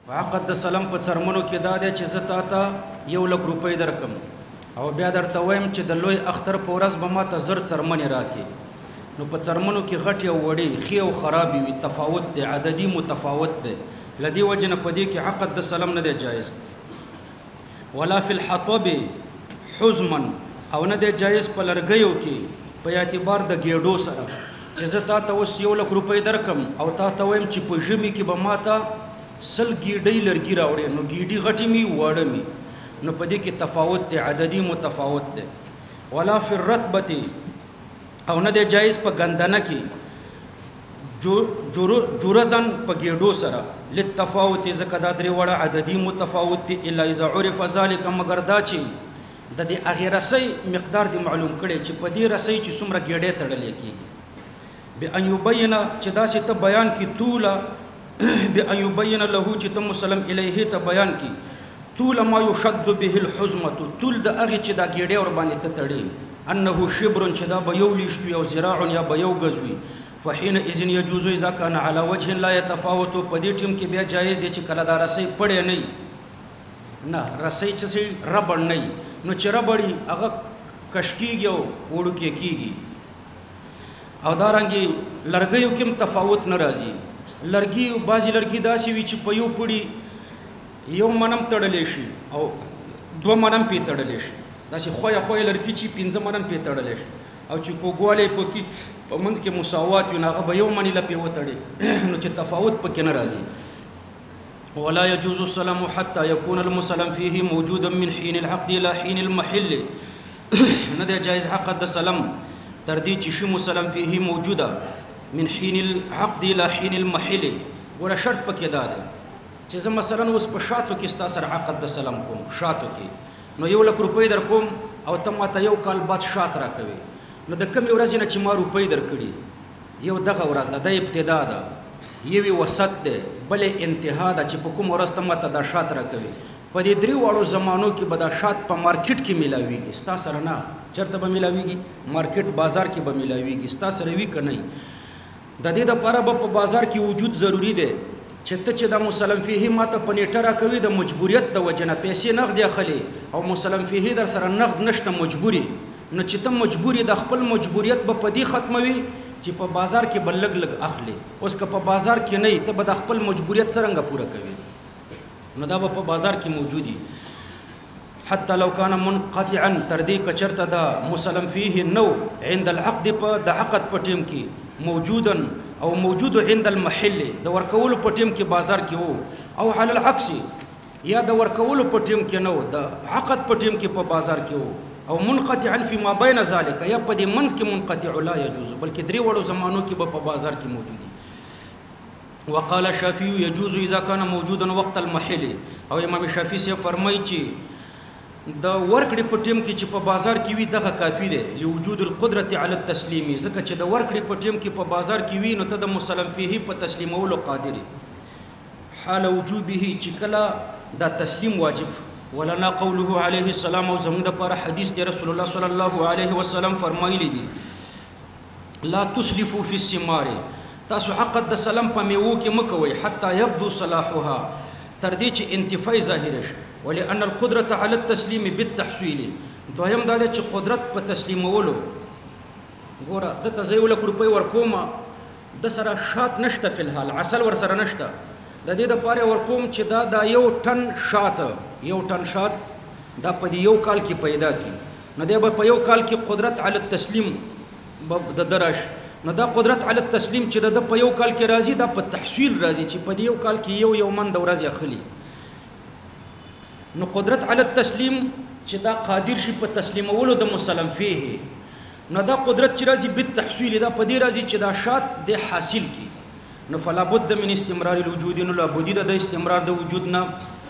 عقد د سلام په څرمنو کې دا دی چې زه تا ته 1,00,000 روپۍ درکم او بیا درته وایم چې د لوی اختر په ورځ به ما ته 1000 څرمنې راکړي. نو په څرمنو کې غټې او وړې ښې او خرابې وي، تفاوت دی، عددي متفاوت دی. له دې وجې نه په دې کې عقد د سلام نه دی جایز. ولا فی الحطب حزما، او نه دی جایز په لرګیو کې په اعتبار د ګېډو سره چې زه تا ته اوس 1,00,000 روپۍ درکم او تا ته وایم چې په ژمي کې به ما ته 100 ګېډۍ لرګي راوړې، نو ګېډې غټې مي واړه مي، نو په دې کې تفاوت دی، عددي متفاوت دی. ولا فی الرطبة، او نه دی جایز په ګندنه کې جورزن په ګېډو سره للتفاوت، ځکه دا درې وړه عددي متفاوت دي. الا اذا عرف ذلك، مگر دا چې د دې هغې رسۍ مقدار دی معلوم کړی چې په دې رسۍ چې څومره ګېډې تړلې کېږي. بأن یبین، چې داسې ته بیان کړي طوله بأن یبین له، چې ته مسلم الیه ته بیان کړي طول ما یشد به الحزمة، طول د هغې چې دا ګېډې ور باندې ته تړي، انه شبر، چې دا به 1 لیشت وي، او ذراع، یا به 1 گز وي. فحينئذ يجوز اذا كان على وجه لا يتفاوت، په دې ټیم کې بیا جایز دی چې کله دا رسۍ پړې نه رسۍ چې ربړ نه، نو چې ربړي هغه کش کېږي او وړوکی کېږي. او دارنګې لرګیو کې هم تفاوت نه راځي. لرګي بعضې لرګي داسې وي چې په یو پړي 1 منم تړلی شي او 2 منم پې تړلی شي، داسې خویه لرګي چې 5 منم پې تړلی شي، او چې کوږوالی پکې په منځ کې مساوات وي، نو هغه به 1 منې لپې وتړي نو چې تفاوت پکې نه راځي. ولا يجوز السلام حتى يكون المسلم فيه موجودا من حين العقد الى حين المحل، نه دی جایز عقد د سلام تر دې چې شي مسلم فيه موجوده من حين العقد الى حين المحل. ګوره شرط پکې دا دی چې زه مثلا اوس په شاتو کې ستا سره عقد د سلام کوم، شاتو کې، نو 1,00,000 روپۍ در کوم او ته ماته 1 کال بعد شات راکوي، نو د کمې ورځې نه چې ما روپۍ درکړي، یو دغه ورځ ده، د ابتدا ده، یوې وسط دی، بلې انتها ده چې په کوم ورځ ته ماته دا شات راکوي. په دې 3 واړو زمانو کې به دا شات په مارکیټ کې میلاویږي، ستا سره نه. چېرته به میلاویږي؟ مارکیټ بازار کې به میلاویږي، ستا سره وي که نه. د دې دپاره به په بازار کې وجود ضروري دی چې ته چې دا مسلم فیه ماته په نیټه راکوي د مجبوریت د وجې نه، پیسې نغدې اخلي او مسلم فیه در سره نغد نشته، مجبوري، نو چې ته مجبوري د خپل مجبوریت به په دې ختموي چې په بازار کې به لږ اخلي. اوس که په بازار کې نه ته به د خپل مجبوریت څرنګه پوره کوي، نو دا به په بازار کې موجودي. حتی لو کان منقطعا، تر دې که چېرته دا مسلم فیه نو عند العقد، په د عقد په ټیم کې موجودا او موجود عند المحل، د ورکولو په ټیم کې بازار کې وو، او على العکس، یا د ورکولو په ټیم کې نو د عقد په ټیم کې په بازار کې وو، او منقطعا فيما بين ذلك، یا په دې منځ کې منقطع لا يجوز، بلکې 3 وړو زمانو کې به په بازار کې موجودي. وقال الشافعي يجوز اذا كان موجودا وقت المحل، او امام شافعي سے فرمایي چې د ورکړې په ټیم کې چې په بازار کې وي دغه کافي دی، لوجود القدرة على التسلیم، ځکه چې د ورکړې په ټیم کې په بازار کې وي نو ته د مسلم فیه په تسلیمولو قادر حال وجوبه، چې کله دا تسلیم واجب شو. ولنا قوله عليه السلام، او زموږ دپاره حدیث دی رسول الله صلی الله علیه وسلم فرمایلی دی لا تسلفوا في الثمار، تاسو عقد د سلام په میوو کې مه کوئ حتی یبدو صلاحها، تر دې چې انتفاع ظاهره شي. ولأن القدرة على التسلیم بالتحصیل، دویم دا دی چې قدرت په تسلیمولو، ګوره دته زه 1,00,000 روپۍ ورکومه، د سره شات نشته، فی الحال عسل ور سره نشته، د دې دپاره ورکوم چې دا 1 ټن شات دا په دې 1 کال کې پیدا کړي، نو دی به په 1 کال کې قدرت علی التسلیم د درش، نو دا قدرت علی التسلیم چې د په 1 کال کې راځي، دا په تحصیل راځي چې په دې 1 کال کې یو من د ورځې اخلي. نو قدرت علی التسلیم چې دا قادر شي په تسلیمولو د مسلم فیه، نو دا قدرت چې راځي بالتحصیل، دا په دې راځي چې دا شات د حاصل کی، نو فلا بد من استمرار الوجود، نو لا بد د استمرار د وجود نه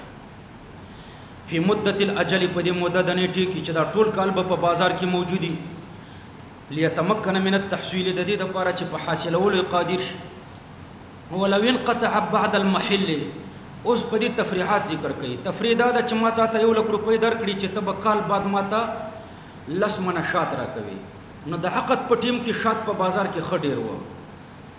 فی مدت الاجل، په دې مدت د نیټې کې چې دا ټول کال به په بازار کې موجودي. لیتمکن من التحصیل، د دې دپاره چې په حاصلولو قادر شي. ولو انقطع بعد المحل، اوس په دې تفریحات ذکر کوي. تفریح دا ده چې ما ته 1,00,000 روپۍ درکړي چې ته به کال بعد ما ته 10 منه شات راکوي، نو د عقد په ټیم کې شات په بازار کې ښه ډېر و،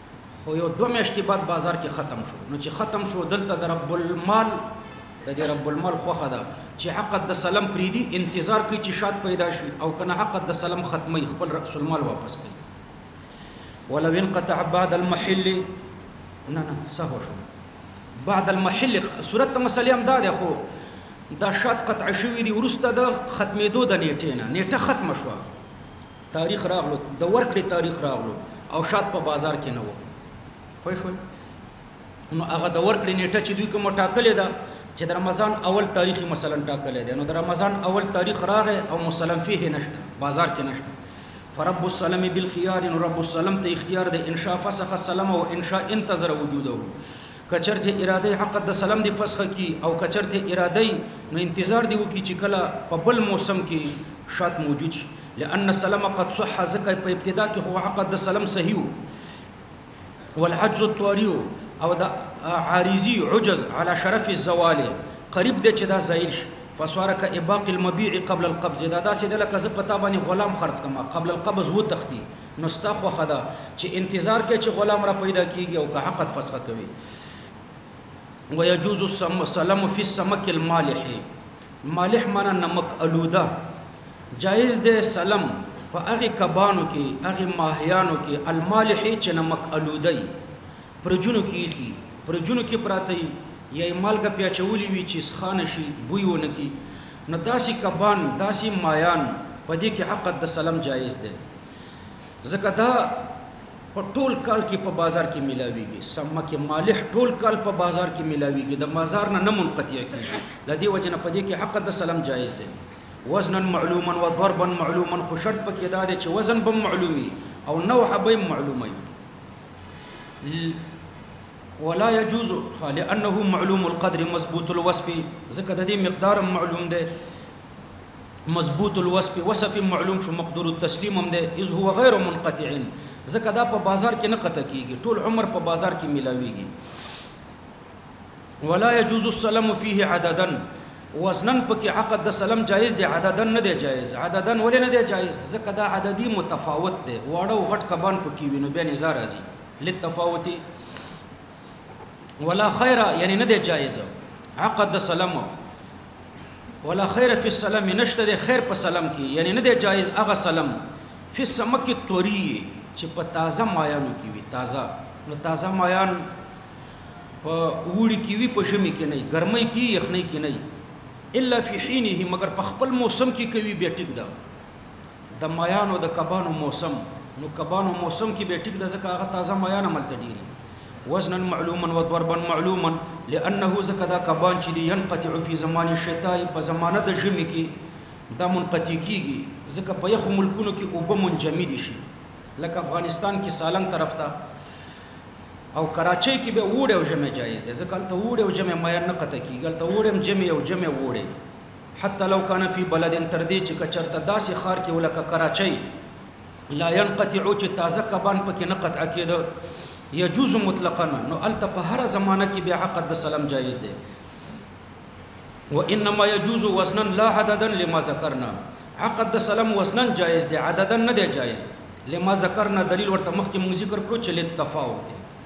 خو یو 2 میاشتې بعد بازار کې ختم شو. نو چې ختم شو دلته د رب المال د دې رب المال خوخه ده چې عقد د سلام پریدي انتظار کوي چې شات پیدا شي او کنه عقد د سلام ختمي خپل رأس المال واپس کوي. ولو انقطع بعد المحل نه سهو شو بعد المحل صورت مسلې هم دا ده خو دا شات قطع شوی دی ورسته د ختمېدو د نیټه ختم شو تاریخ راغلو د ورکړې تاریخ راغلو او شات په بازار کې نه و پوه شو. نو هغه د ورکړې نیټه چې دوی کوم ټاکلې ده چې د رمضان اول تاریخي مثلا ټاکلې ده نو د رمضان اول تاریخ راغی او مسلم فيه نشته بازار کې نشته. فرب السلام بالخيار نو رب السلام ته اختیار ده انشاء فسخ السلام او انشاء انتظر وجوده کچرته اراده حق د سلام دی فسخ کی او کچرته اراده نو انتظار دی وکي چې کله په بل موسم کې شات موجود شي لأن السلام قد صح زکه په ابتدا کې هو حق د سلام صحیح والعجز الطارئ او د عارضی عجز على شرف الزوال قریب دی چې دا زایل شي فسوارک اباق المبيع قبل القبض دا داسې د لکه ز پتا باندې غلام خرڅ کما قبل القبض وو تختی نو استخو خدا چې انتظار کې چې غلام را پیدا کیږي او که حق فسخ کوي. ويجوز السلام في السمك المالح مالح معنا نمک الوده جائز ده سلام په هغه کبانو کې هغه ماهیانو کې المالح چې نمک الودی پرجونو کې پراته یا مالګه پیاچولی وی چې خانه شي بوی ونه کی نو داسي کبان داسي مایان په دې کې حق د سلام جایز ده ځکه دا په ټول کال کې په بازار کې ملاويږي سمک مالح ټول کال په بازار کې ملاويږي د بازار نه منقطع کیږي لدی وجنه په دې کې حق د سلام جایز ده. وزنا معلوما وضربا معلوما خو شرط پکې دا دی چې وزن به معلومي او نوع به معلومي ولا يجوز لانه معلوم القدر مضبوط الوصف ذکر د دې مقدار معلوم ده مضبوط الوصف وصف معلوم شو مقدور التسلیم هم ده اذ هو غیر منقطع ذکر دا په بازار کې نه قطع کیږي ټول عمر په بازار کې ملاويږي. ولا يجوز السلام فيه عددا وزنن پکې عقد د سلام جایز دی عددن نه دی جایز عددن ولې نه دی جایز ځکه دا عددي متفاوت دی واړه او غټ کبان پکې وینو بیا نظر راځي للتفاوت ولا خیر یعنی نه دی جایز عقد د سلام ولا خیر فی السلام نشته دی خیر په سلام کې یعنی نه دی جایز هغه سلام فی السمک الطری چې په تازه مایانو کې وي تازه نو تازه مایان په وړي کې وي په شمي کې نه ګرمۍ کې یخنۍ کې نه الا فی حینه مگر په خپل موسم کې کوي به ټیک ده د مایانو د کبانو موسم نو کبانو موسم کې به ټیک ده ځکه هغه تازه مایان عمل تديري وزنا معلوما وضربا معلوما لانه زکدا کبان چې دی ينقطع فی زمان الشتاء په زمانه د ژمي کې دا منقطع کیږي ځکه په یخ ملکونو کې اوبه منجمد شي لکه افغانستان کې سالنګ طرف ته او کراچۍ کې به وړه او جمع جایز ده ځکه ته وړه او جمع مې نه قطع کیږي ته وړه جمع او جمع وړه حتی لو کان فی بلد تردی چې کچرته داسې خار کې ولکه کراچۍ لا ينقطع چې تازه کبان پکې نه قطع کېده يجوز مطلقا نو الته په هر زمانه کې به عقد د سلام جایز ده. وانما يجوز وزنا لا عددا لما ذكرنا عقد د سلام وزنا جایز ده عددا نه ده جایز لما ذكرنا دلیل ورته مخکې موږ ذکر کړو چې للتفاوت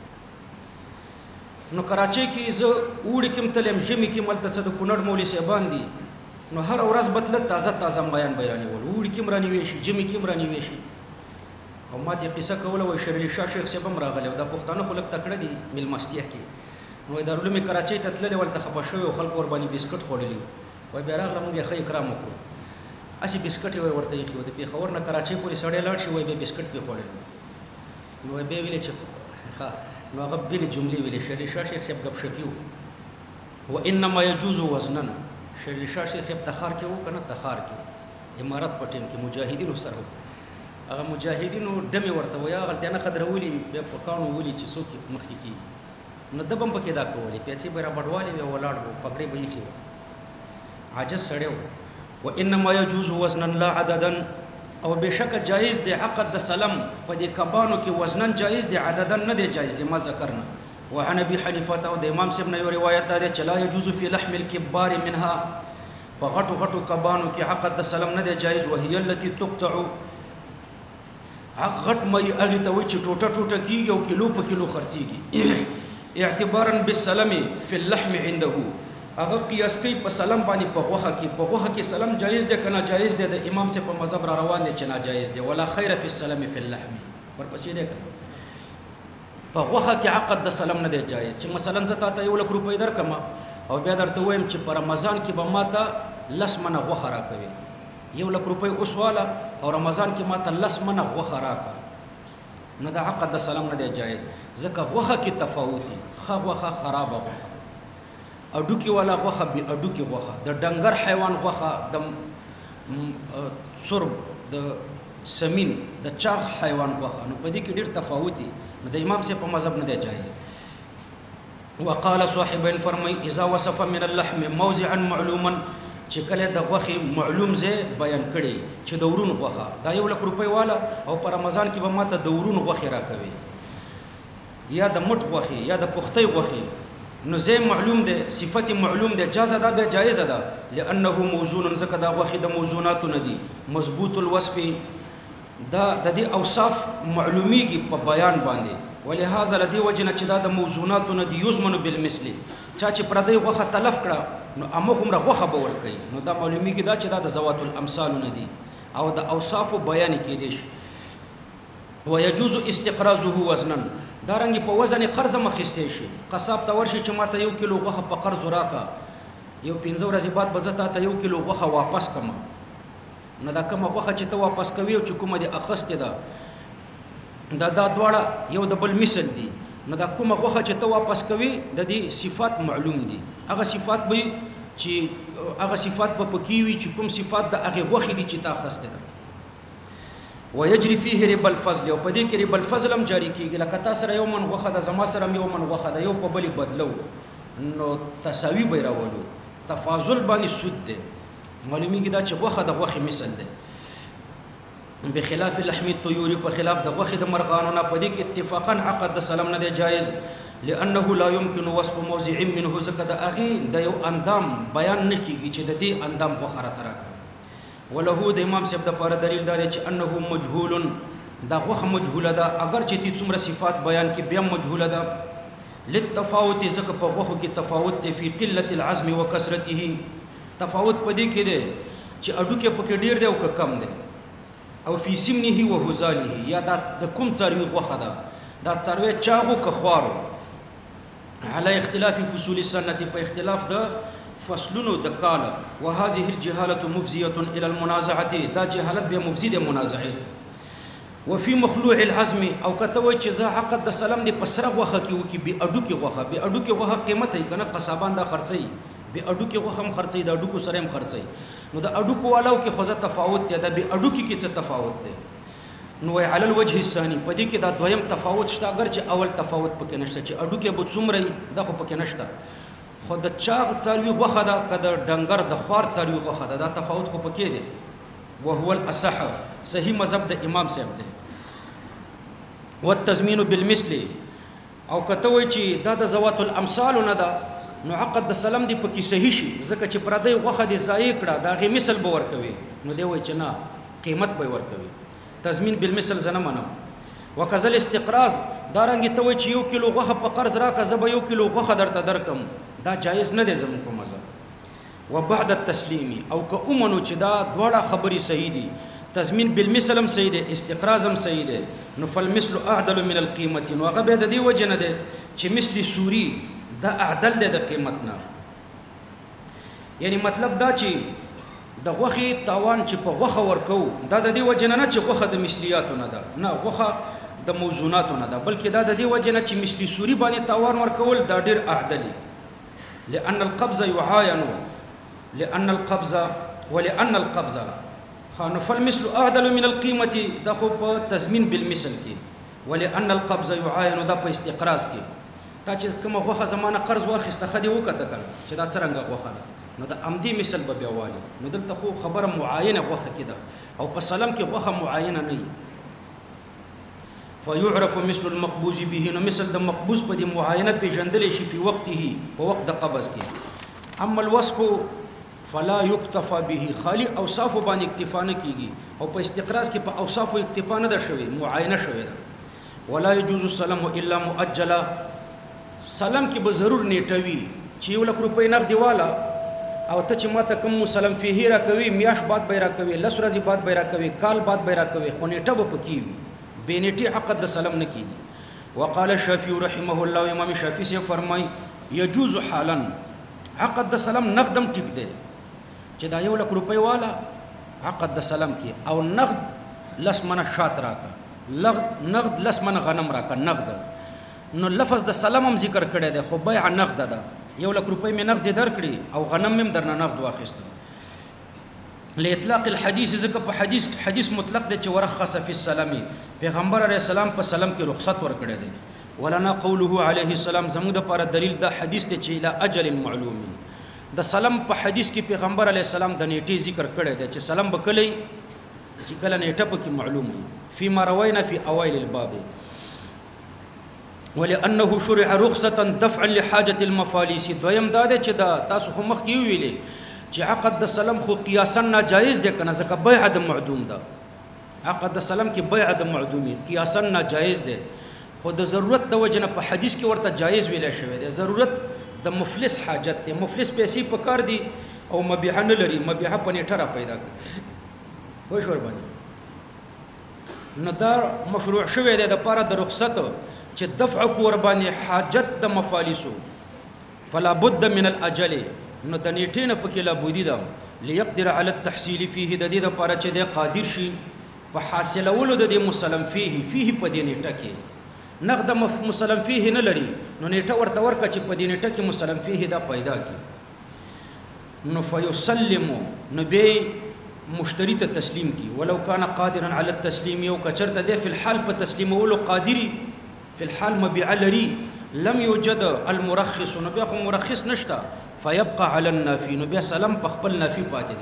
نو کراچۍ کې زه وړي کوم تلم جمی کې ملته څه د کونړ مولوی صاحبان دي نو هر ورځ بتل تازه بیان بیانې ول وړي کوم رانی وي شي جمی کوم رانی وي شي او ماته قصه کوله و شرلی شاه شیخ صاحب هم راغلی دا پښتانه خلک تکړه دي ملمستیا کې نو دارالعلوم کراچۍ ته تللی ولته خپه شوی او خلک ور باندې بسکټ خوړلی وای بیا راغله موږ یې ښه اکرام وکړو اسی بسکټ وای ورته یې خو د پیښور نه کراچۍ پورې سړی لاړ شي وای به بسکټ په خوړل نو به ویل چې ښه نو هغه بل جملې ویلې شرلی شاه شیخ صاحب غب شپیو وانما يجوز وزنا شرلی شاه شیخ صاحب تخار کې وو کنه تخار کې امارات پټین کې مجاهدینو سره هغه مجاهدینو دمه ورته ویا غلطه نه خدرولي په پکانو ولي چې څوک مخکې کی نو دبم پکې دا کولې پیسې به را بډوالي ولاړ وو پکړې به یې عاجز سړیو وانما يجوز وزنا لا عددا او بشک جائز دی عقد د سلام په دې کبانو کې وزنن جائز دی عددا نه دی جائز لما ذکرنا وعن ابي حنيفه او د امام صاحب نه یو روایت ده چې لا يجوز في لحم الكبار منها په غټو کبانو کې عقد د سلام نه دی جائز وهي التي تقطع هغه غټ مې هغه ته وایي چې ټوټه ټوټه کیږي او کیلو په کیلو خرڅيږي اعتبارا بالسلم فی اللحم عنده هغه قیاس کوي په سلام باندې په غوخه کې سلام جایز دی کنه جایز دی د امام سے په مذهب را روان دي چې ناجایز دی ولا خیر فی السلام فی اللحم ورپسې دی کنه په غوخه کې عقد د سلام نه دی جایز چې مثلا زه تاسو 1 لک روپۍ درکم او بیا درته وایم چې په رمضان کې به ماته لس منه غوخه راکوي 1 لک روپۍ اوس والا او رمضان کې ماته لس منه غوخه راکا نو د عقد د سلام نه دی جایز ځکه غوخه کې تفاوتي غوخه خرابه غوخه اډوکی والا غوخه به اډوکی غوخه د ډنګر حیوان غوخه د سرب د سمین د چاغ حیوان غوخه نو په دې کې ډېر تفاوتي نو د امام سے په مذهب نه دی جایز وقال صاحبين فرمي اذا وصف من اللحم موضعا معلوما چې کله د غوخي معلوم ځای بیان کړي چې د ورون غوخه دا 1 لک روپۍ والا او په رمضان کې به ماته د ورون غوخي راکوي یا د مټ غوخي یا د پختۍ غوخي نو زه معلوم ده صفت معلوم ده جازه ده به جایزه ده لانه موزون زکه دا غوخي د موزونات ندي مضبوط الوصف دا د دې اوصاف معلومیږي په بیان باندې ولهذا لدی وجنه چې دا د موزونات ندي یزمن بالمثل چا چې پردی غوخه تلف کړه نو امغه مره غوخه باور کوي نو دا معلومیږي دا چې دا د ذوات الامثال ندي او د اوصاف بیان کې دي ويجوز استقراضه وزنا دارنګ په وزن قرض مخسته شي قصاب ته ورشي چې ماته 1 کیلو غوخه په قرض راکا یو 15 ورځې بعد بزتا ته 1 کیلو غوخه واپس کما نه دا کومه غوخه چې ته واپس کوي او چې کومه دي اخسته ده دا دواړه یو د بل مثل دي نو دا کومه غوخه چې ته واپس کوي د دې صفات معلوم دي هغه صفات به چې هغه صفات په پکیوي چې کوم صفات د هغه غوخه دي چې تا اخسته ده ويجري فيه ربا الفضل او پدې کې ربا الفضل هم جاری کیږي لکه تاسو سره یو من غوخه د زما سره یو من غوخه د یو په بلی بدلو نو تساوی به راوړو تفاضل باندې سود ده معلومیږي دا چې غوخه د غوخه مثل ده بخلاف لحم الطيور په خلاف د غوخه د مرغانو نه پدې کې اتفاقا عقد د سلام نه دی جایز لانه لا يمكن وصف موضع منه زکه د اغي د یو اندام بیان نه کیږي چې د دې اندام غوخه راته وله د امام صاحب د پر دلیل دا چې انه مجهول دا غوخه مجهوله ده اگر چې تی څومره صفات بیان کې بیا مجهوله ده للتفاوت زکه په غوخه کې تفاوت دی په قله العزم وکثرته تفاوت پدې کې دی چې اډو کې پکې ډیر دی او کم دی او فی سمنه وهزاله یا دا د کوم څاروي غوخه ده دا څاروي چاغو کخوارو علی اختلاف فصول السنه په اختلاف د فصلونو د کال وهذه الجهاله مفزيه الى المنازعه دا جهالت به مفزيه منازعه وفي مخلوع العزم او کتوي چې زه عقد د سلام دی پسره غوخه کې وکي به اډو کې غوخه به اډو کې غوخه قیمت یې کنه قصابان دا خرڅي به اډو کې غوخه هم خرڅي د اډو کو سره هم خرڅي نو د اډو کو والو کې خو تفاوت دی د به اډو کې څه تفاوت دی نو علی الوجه الثاني پدې کې دا دویم تفاوت شته اگر چې اول تفاوت پکې نشته چې اډو کې به څومره دا خو پکې نشته خو د چاغ څاروي غوخه ده کده ډنګر د خوار څاروي غوخه ده دا تفاوت خو پکې دی وهو الاصح صحیح مذهب د امام صاحب دی والتضمين بالمثل او کتوي چې دا د ذوات الامثال نه ده نو عقد د سلام دی پکې صحیح شي ځکه چې پردی غوخه دی ضایع کړه دا غي مثل به ور کوي نو دی وای چې نه قیمت به ور کوي تضمین بالمثل زنه منم وکذل استقراض دارنګ ته وای چې 1 کیلو غوخه په قرض راکا زب 1 کیلو غوخه درته درکم دا جایز نه دی زموږ په مذهب وبعد التسلیم او که امنو چې دا دواړه خبري صحیح دي تضمین بالمثل هم صحیح دی استقراض هم صحیح دی نو فالمثل اعدل من القيمه نو هغه به د دې وجه نه دی چې مثل سوري دا اعدل دی د قیمت نه یعنی مطلب دا چې د غوخي تاوان چې په غوخه ورکو دا د دې وجه نه چې غوخه د مثلیاتو نه ده نه غوخه د موزوناتو نه ده بلکې دا د دې وجه نه چې مثلی سوري باندې تاوان ورکول دا ډیر اعدلی لأن القبض يعاين لأن القبض خان فالمثل أعدل من القيمة دا خو په تضمین بالمثل کې ولأن القبض يعاين دا په استقراض کې تا چې کومه غوخه زمانه قرض واخیسته خدي وکته کړ چې دا څنګه غوخه ده نو دا عمدي مثل به بیاوالي نو دلته خو خبره معاینه غوخه کې ده او په سلام کې غوخه معاینه نه فيعرف مثل المقبوض به نو مثل د مقبوض په دې معاینه پیژندل شي په وقته په وخت د قبض کې اما الوصف فلا یکتفى به خالی اوصاف باندې اکتفا نه کیږي او په استقراض کې په اوصاف اکتفا نه ده شوی معاینه شوی ده ولا يجوز السلام الا مؤجلا سلام کې به ضرور نیټوي چې 1 لک روپۍ نغدي والا او ته چې ماته کوم سلام فيه را کوي میاش بعد به را کوي لس ورځې بعد به را کوي کال بعد به را کوي خو نیټه به پکې وي بې نیټې حق د سلام نه کیږي وقال الشافعي رحمه الله امام شافعي سے فرمای يجوز حالا عقد د سلام نقدم ټیک دی چې دا 1 لک روپۍ والا عقد د سلام کې او نقد لس منه شات راکا نقد لس منه غنم راکا نقد نو لفظ د سلام هم ذکر کړی دی خو بیع نقد ده 1 لک روپۍ مې نقد درکړي او غنم مې درنه نقد واخیسته لاطلاق الحديث ذکر په حدیث مطلق دی چې ورخص فی السلام پیغمبر علیه السلام په سلام کې رخصت ورکړی دی ولنا قوله عليه السلام زموږ لپاره دلیل دا حدیث دی چې الى اجل معلوم د سلام په حدیث کې پیغمبر علیه السلام د نیټې ذکر کړی دی چې سلام بکلی چې کله نیټه پکې معلوم وي فيما روينا في اوائل الباب ولانه شرع رخصه دفعا لحاجه المفاليس دویم دا دی چې دا تاسو خو مخ کې ویلې چې عقد د سلام خو قیاسا ناجایز دی کنه ځکه بیع د معدوم ده عقد د سلام کې بیع د معدومي قیاسا ناجایز دی خو د ضرورت د وجنه په حدیث کې ورته جایز ویل شوی دی ضرورت د مفلس حاجت دی مفلس پیسې پکار دي او مبيح نه لري مبيح په نیټه را پیدا کوي خو شور باندې نو دا مشروع شوی دی د پاره د رخصت چې دفع کور باندې حاجت د مفالسو فلا بد من الاجل نو د نیټې نه پکې لا بودی ده ليقدر على التحصيل فيه د دې لپاره چې د قادر شي په حاصلولو د دې مسلم فيه په دې نیټه کې نقد مسلم فيه نه لري نو نیټه ورته ورکه چې په دې نیټه کې مسلم فيه دا پیدا کی نو فيسلم نو به مشتری ته تسلیم کی ولو کان قادرا على التسلیم یو کچرته د فی الحال په تسلیمولو قادری فی الحال مبيع لري لم يوجد المرخص نو بیا خو مرخص نشتا فيبقى على النافي نو بیا سلام په خپل نافي پاتې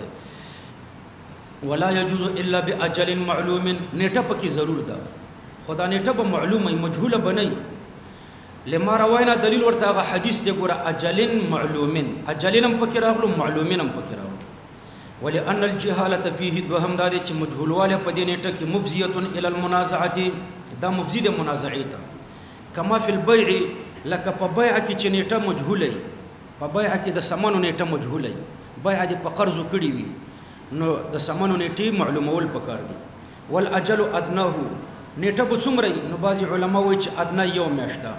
ده ولا يجوز الا باجل معلوم نیټه پکې ضرور ده خدا نیټه به معلومه مجهوله بنئ لما رواینا دلیل ورته هغه حدیث دی ګوره اجل معلوم اجلنم پکې راغلو معلومینم پکې راغلو ولأن الجهاله فيه دوهم دا چې مجهولواله په دې نیټه کې مفزيه الى المنازعه دا مفزي د منازعې ته کما فی البيع لك په بیع کې چې نیټه مجهوله په بیع کې د سمانو نیټه مجهوله بیع د په قرض کړی وي نو د سمانو نیټه معلومول پکار دي والاجل ادناه نیټه به څومره نو بعض علما وایي چې ادنا یوم میاشته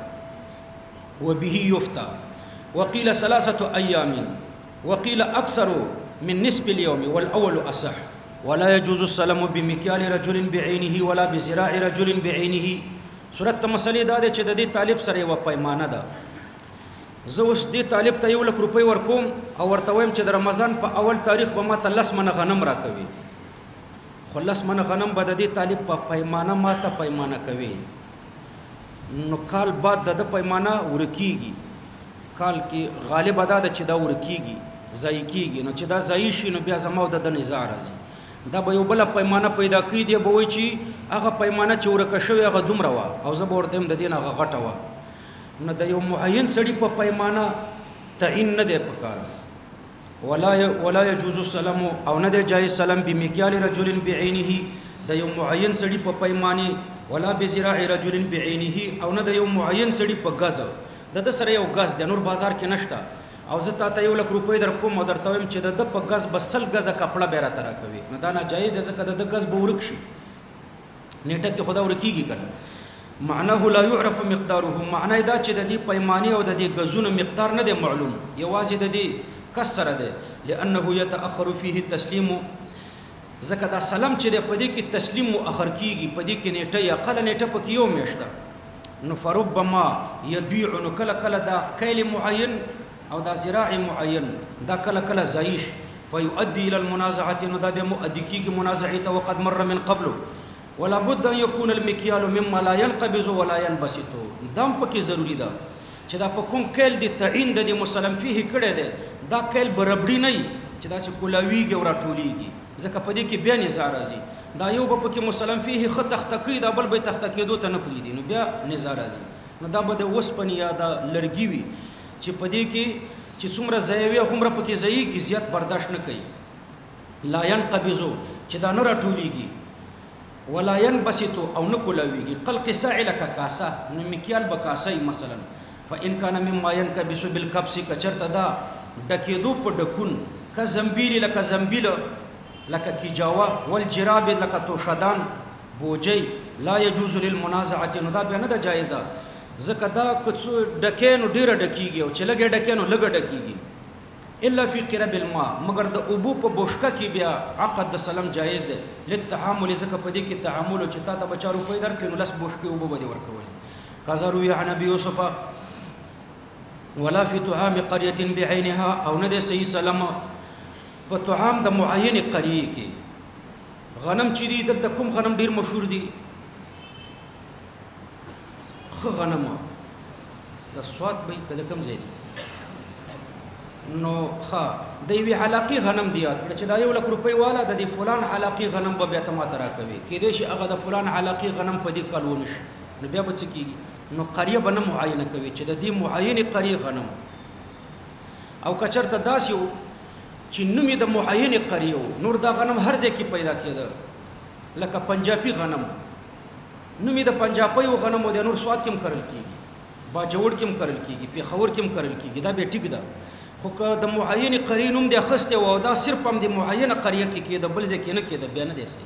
وبه يفتى وقيل 3 ايام وقيل اكثر من نصف اليوم والاول اصح ولا يجوز السلام بمكيال رجل بعينه ولا بزراع رجل بعينه صورت مسلې دا چې د دې طالب سره و پیمانه ده زه اوس دې طالب ته 1 لک روپۍ ورکوم او ورته وایم چې د رمضان په اول تاریخ به ما ته 10 منه غنم راکوي خلاص من غنم به د دې طالب په پیمانه ماته پیمانه کوي نو کال بعد د پیمانه ورکیږي کال کې غالب ادا د چې دا ورکیږي ځای کیږي نو چې دا ځای شي نو بیا زمو د نزاع راځي دا به یو بل پیمانه پیدا کړي دی به وای چې هغه پیمانه چې ورکه شوی هغه دومره وا او زه به ورته هم د دین هغه غټه وا نو د یو معین سړي په پیمانه تعین نه دی پکار ولا يجوز السلام او نه دی جایز سلام بمکیال رجل بعینه د یو معین سړي په پیمانه ولا بزراع رجل بعینه او نه د یو معین سړي په غاز د سره یو غاز د نور بازار کې نشته او زه ته 1 لک روپۍ در کوم او درته ویم چې د په غاز بسل غاز کپڑا بیره تر کوي نو دا ناجایز ځکه د غاز به ورک شي نیټه کې خدا ورکیږي کنه معناه لا يعرف مقداره معنی دا چې د دې پیمانه او د دې غزونو مقدار نه دی معلوم یوازې د دې کسر ده لانه يتاخر فيه التسليم زکه دا سلام چې د پدې کې تسلیم مؤخر کیږي پدې کې نیټه یا قل نیټه پکې یو میشته نو فربما يبيع نو کله کله دا کیل معین او دا زراع معین دا کله کله زایش فيؤدي الى المنازعه نو دا به مؤدي کیږي منازعه وقد مر من قبل ولا بد ان يكون المكيال مما لا ينقبض ولا ينبسط دم پکې ضروری ده چې دا په کوم کېل دي تعین د مسلم فيه کړه ده دا کېل برابرۍ نه چې دا څه کولاویږي او راټولېږي ځکه په دې کې بیا نزاع راځي دا یو په کې مسلم فيه خط تختقي دا بل به تختقېدو ته نه پریدي نو بیا نزاع راځي نو دا به د وسپن یا دا لرګي وي چې په دې کې چې څومره ځایوي هغومره پکې ځایږي زیات برداشت نه کوي لا ينقبض چې دا نه راټولیږي ولا ينبسط او نه کولاویږي قلق ساعل کاسه نو مکیال بکاسه مثلا فان كان مما ينكبس بالكبس کچرته دا ډکېدو په ډکون که زنبیل لکه زنبیل لکه کیجاوا والجراب لکه توشدان بوجي لا يجوز للمنازعه نو دا به نه د جایزه ځکه دا کڅو ډکینو ډیر ډکیږي او چې لګي ډکینو لګ ډکیږي الا فی قرب الماء مگر د ابو په بوشکه کې بیا عقد د سلام جایز ده للتعامل ځکه په دې کې تعامل چې تا ته بچارو پیدا کړي نو لاس بوشکه ابو به ورکول قضا روي عن ابي يوسف ولا في طعام قريه بعينها او نه د صحیح سلام په طعام د معین قريه کې غنم چې دي دلته کوم غنم ډیر مشهور دي خو غنم د سواد به کله کم ځای دي نو ښه د یوې حلاقي غنم دی یاد کړه چې دا 1 لک روپۍ والا د دې فلان حلاقي غنم به بیا ته ماته راکوي کېدای شي هغه د فلان حلاقي غنم په دې کال ونشي نو بیا به څه کېږي نو قریه به نه معاینه کوي چې د دې معاینې قریه غنم او که چېرته داسې و چې نوم یې د معاینې قریه و نور دا غنم هر ځای کې پیدا کېده لکه پنجابي غنم نوم یې د پنجابیو غنم و د نور سواد کې هم کرل کېږي باجوړ کې هم کرل کېږي پېښور کې هم کرل کېږي دا به ټیک ده خو که د معین قریه نوم دی اخیستی و او دا صرف هم د معینه قریه کې کېده بل ځای کې نه کېده بیا نه دی صحیح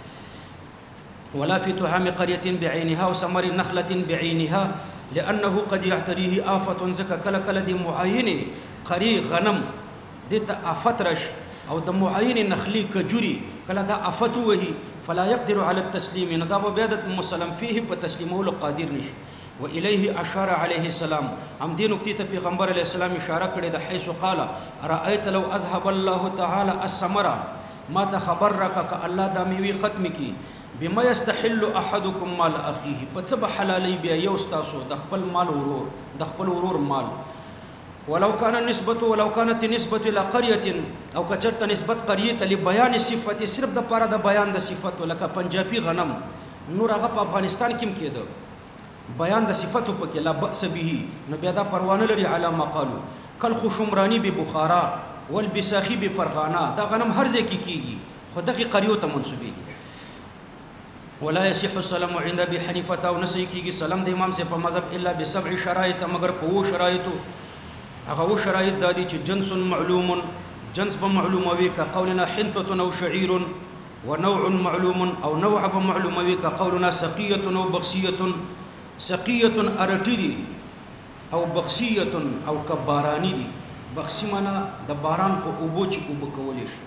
ولا في طعام قرية بعينها وثمر نخلة بعينها لأنه قد يعتريه آفة زكا كلا كلا دي معين قري غنم ديتا آفت رش أو د معين نخلي كجوري كلا دا آفت وهي فلا يقدر على التسليم نداب بيادة مسلم فيه بتسليمه لقادر نش وإليه أشار عليه السلام هم دي نكتة پیغمبر عليه السلام إشارة كده حيث قال رأيت لو أذهب الله تعالى الثمرة ما تخبرك كالله دامي ختمك بما يستحل احدكم مال اخيه پڅ به حلالي بیا یو استاسو د خپل مال ورور د خپل ورور مال ولو كانت نسبه الى قريه او کچرت نسبت قريه لبيان صفه صرف د پاره د بیان د صفت لکه پنجابي غنم نور هغه په افغانستان کې کېده بیان د صفت په کې لا باس به نو بیا دا پروانه لري علامه قالو کل خشمرانی ببخارا والبساخي بفرغانه دا غنم هر ځای کې کیږي خو دغه قريو ته منسوبيږي ولا يصح السلام عند ابي حنيفه او نسي کیږي سلام د امام سے په مذهب الا بسبع شرائط مگر په و شرایطو هغه و شرایط د دي چې جنس معلوم جنس به معلوم وي ک قولنا حنطه او شعير ونوع معلوم او نوع به معلوم وي ک قولنا سقيه او بخسيه سقيه ارټدي او بخسيه او کبارانی دي بخسی معنا د باران په اوبو چې اوب کولې شي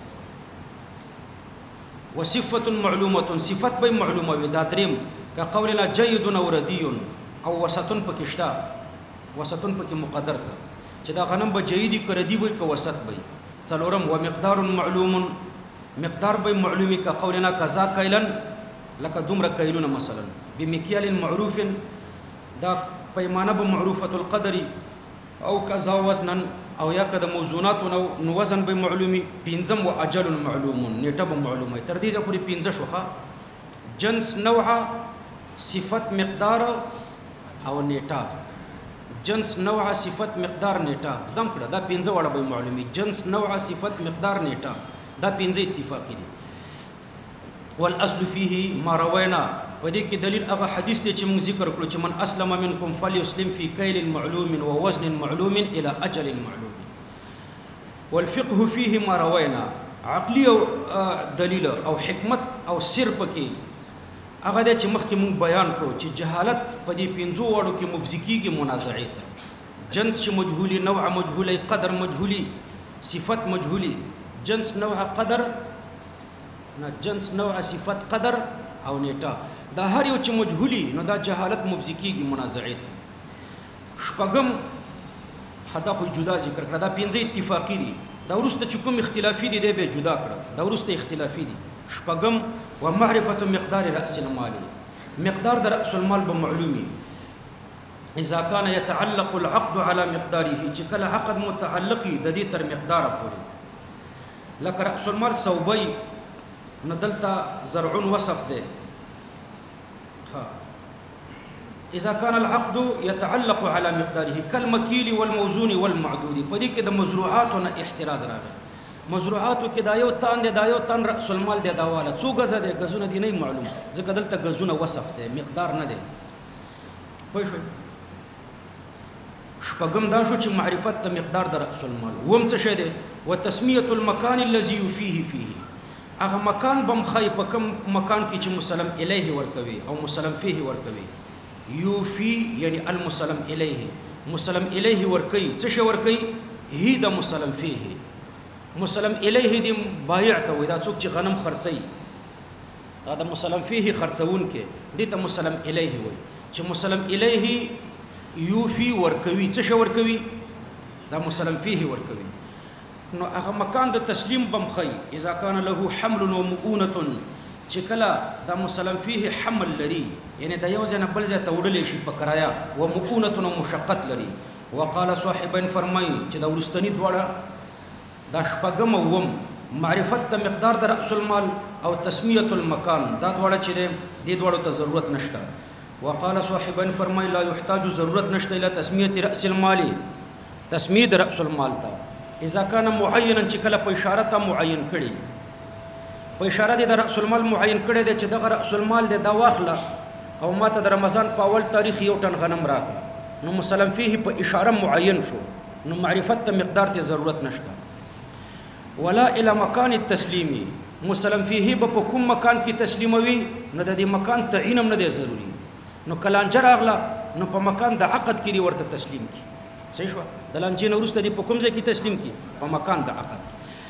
وصفه معلومه صفت به معلومه وي دا دریم که قولنا جيد او ردي او وسطن پکشتا وسطن پک مقدر کا چې دا غنم به جيدي کردي وي که وسط به څلورم ومقدار معلوم مقدار به معلومي که قولنا كذا کیلن لکه دومره کیلونه مثلا بمکیال معروف دا پیمانه به معروفه القدر او كذا وزنا او یا کده موزونات نو وزن به معلومي پنځم او اجل معلوم نیټه به معلومه تر دې ځکه پوری پنځه شوخه جنس نوع صفت مقدار او نیټه جنس نوع صفت مقدار نیټه زدم کړه دا پنځه وړه به معلومي جنس نوع صفت مقدار نیټه دا پنځه اتفاقی دي والاصل فيه ما روينا ودې کې دلیل هغه حدیث دی چې موږ ذکر کړو چې من اسلم منکم فليسلم في كيل معلوم ووزن معلوم الى اجل معلوم والفقه فيه ما روينا عقلی او دلیل او حکمت او سر پکې هغه د چې مخکې موږ بیان کړو چې جهالت په دې پنځو وړو کې مبزکیږي منازعه ته جنس چې مجهولي نوع مجهولي قدر مجهولي صفت مجهولي جنس نوع قدر نه جنس نوع صفت قدر او نیټه دا هر یو چې مجهولي نو دا جهالت مبزکیږي منازعه ته شپږم حدا خو جدا ذکر کړه دا پنځه اتفاقی دي دا ورسته چې کوم اختلافي دي به جدا کړه دا ورسته اختلافي دي شپږم ومعرفه مقدار راس المال مقدار د راس المال به معلومي اذا كان يتعلق العقد على مقداره چې کله عقد متعلقي د دې تر مقدار پورې لکه راس المال صوبي ندلتا زرع وصف ده ها اذا كان العقد يتعلق على مقداره كالمكيل والموزون والمعدود. په دې کې د مزروعاتو نه احتراز راغی. مزروعاتو کې دا یو تان دی، دا یو تن رأس المال دی، دا والا څو غزه دی، غزونه دی نه معلوم، ځکه دلته غزونه وصف دی، مقدار نه دی. پوه شئ. شپږم دا شو چې معرفت د مقدار د رأس المال. وم څه شی دی؟ وتسمیه المکان الذي يفيه فيه. هغه مکان بم خی په کوم مکان کې چې مسلم الیه ورکوي او مسلم فيه ورکوي. یوفي یعنی المسلم الیه، مسلم الیه ورکوي. څه شی ورکوي؟ هی د مسلم فيه. مسلم الیه دی بایع ته وي، دا څوک چې غنم خرڅي، دا د مسلم فيه خرڅون کې دې ته مسلم الیه وي. چې مسلم الیه یوفي ورکوي، څه شی ورکوي؟ دا مسلم فيه ورکوي. نو هغه مکان د تسلیم بمخی اذا کان له حمل و مؤونه، چې کله دا مسلم فيه حمل لري، یعنی د یو ځای نه بل ځای ته وړلی شي په کرایا، و مؤونه او مشقت لري. وقال صاحبین فرمایي چې دا ورستنی دواړه دا شپږم وم معرفت د مقدار د رأس المال او تسمیه المکان، دا دواړه چې دې دواړو ته ضرورت نشته. وقال صاحبین فرمای لا يحتاج ضرورت نشته الى تسمیه رأس المال، تسمیه رأس المال ته اذا كان معینا، چې کله په اشاره ته معین کړي، په اشاره دې د رأس المال معین کړي دی چې دغه رأس المال دې دا واخله او ماته د رمضان په اول تاریخ یو ټن غنم راکړه، نو مسلم فيه په اشاره معین شو، نو معرفت ته مقدار ته ضرورت نشته. ولا الى مکان التسلیمی، مسلم فيه په کوم مکان کې تسلیموي، نو د دې مکان تعین هم نه دی ضروری. نو کلانجه راغله نو په مکان د عقد کې دی ورته تسلیم کی. صحیح شو؟ د لانجې نه وروسته دی په کوم ځای کې تسلیم کی؟ په مکان د عقد.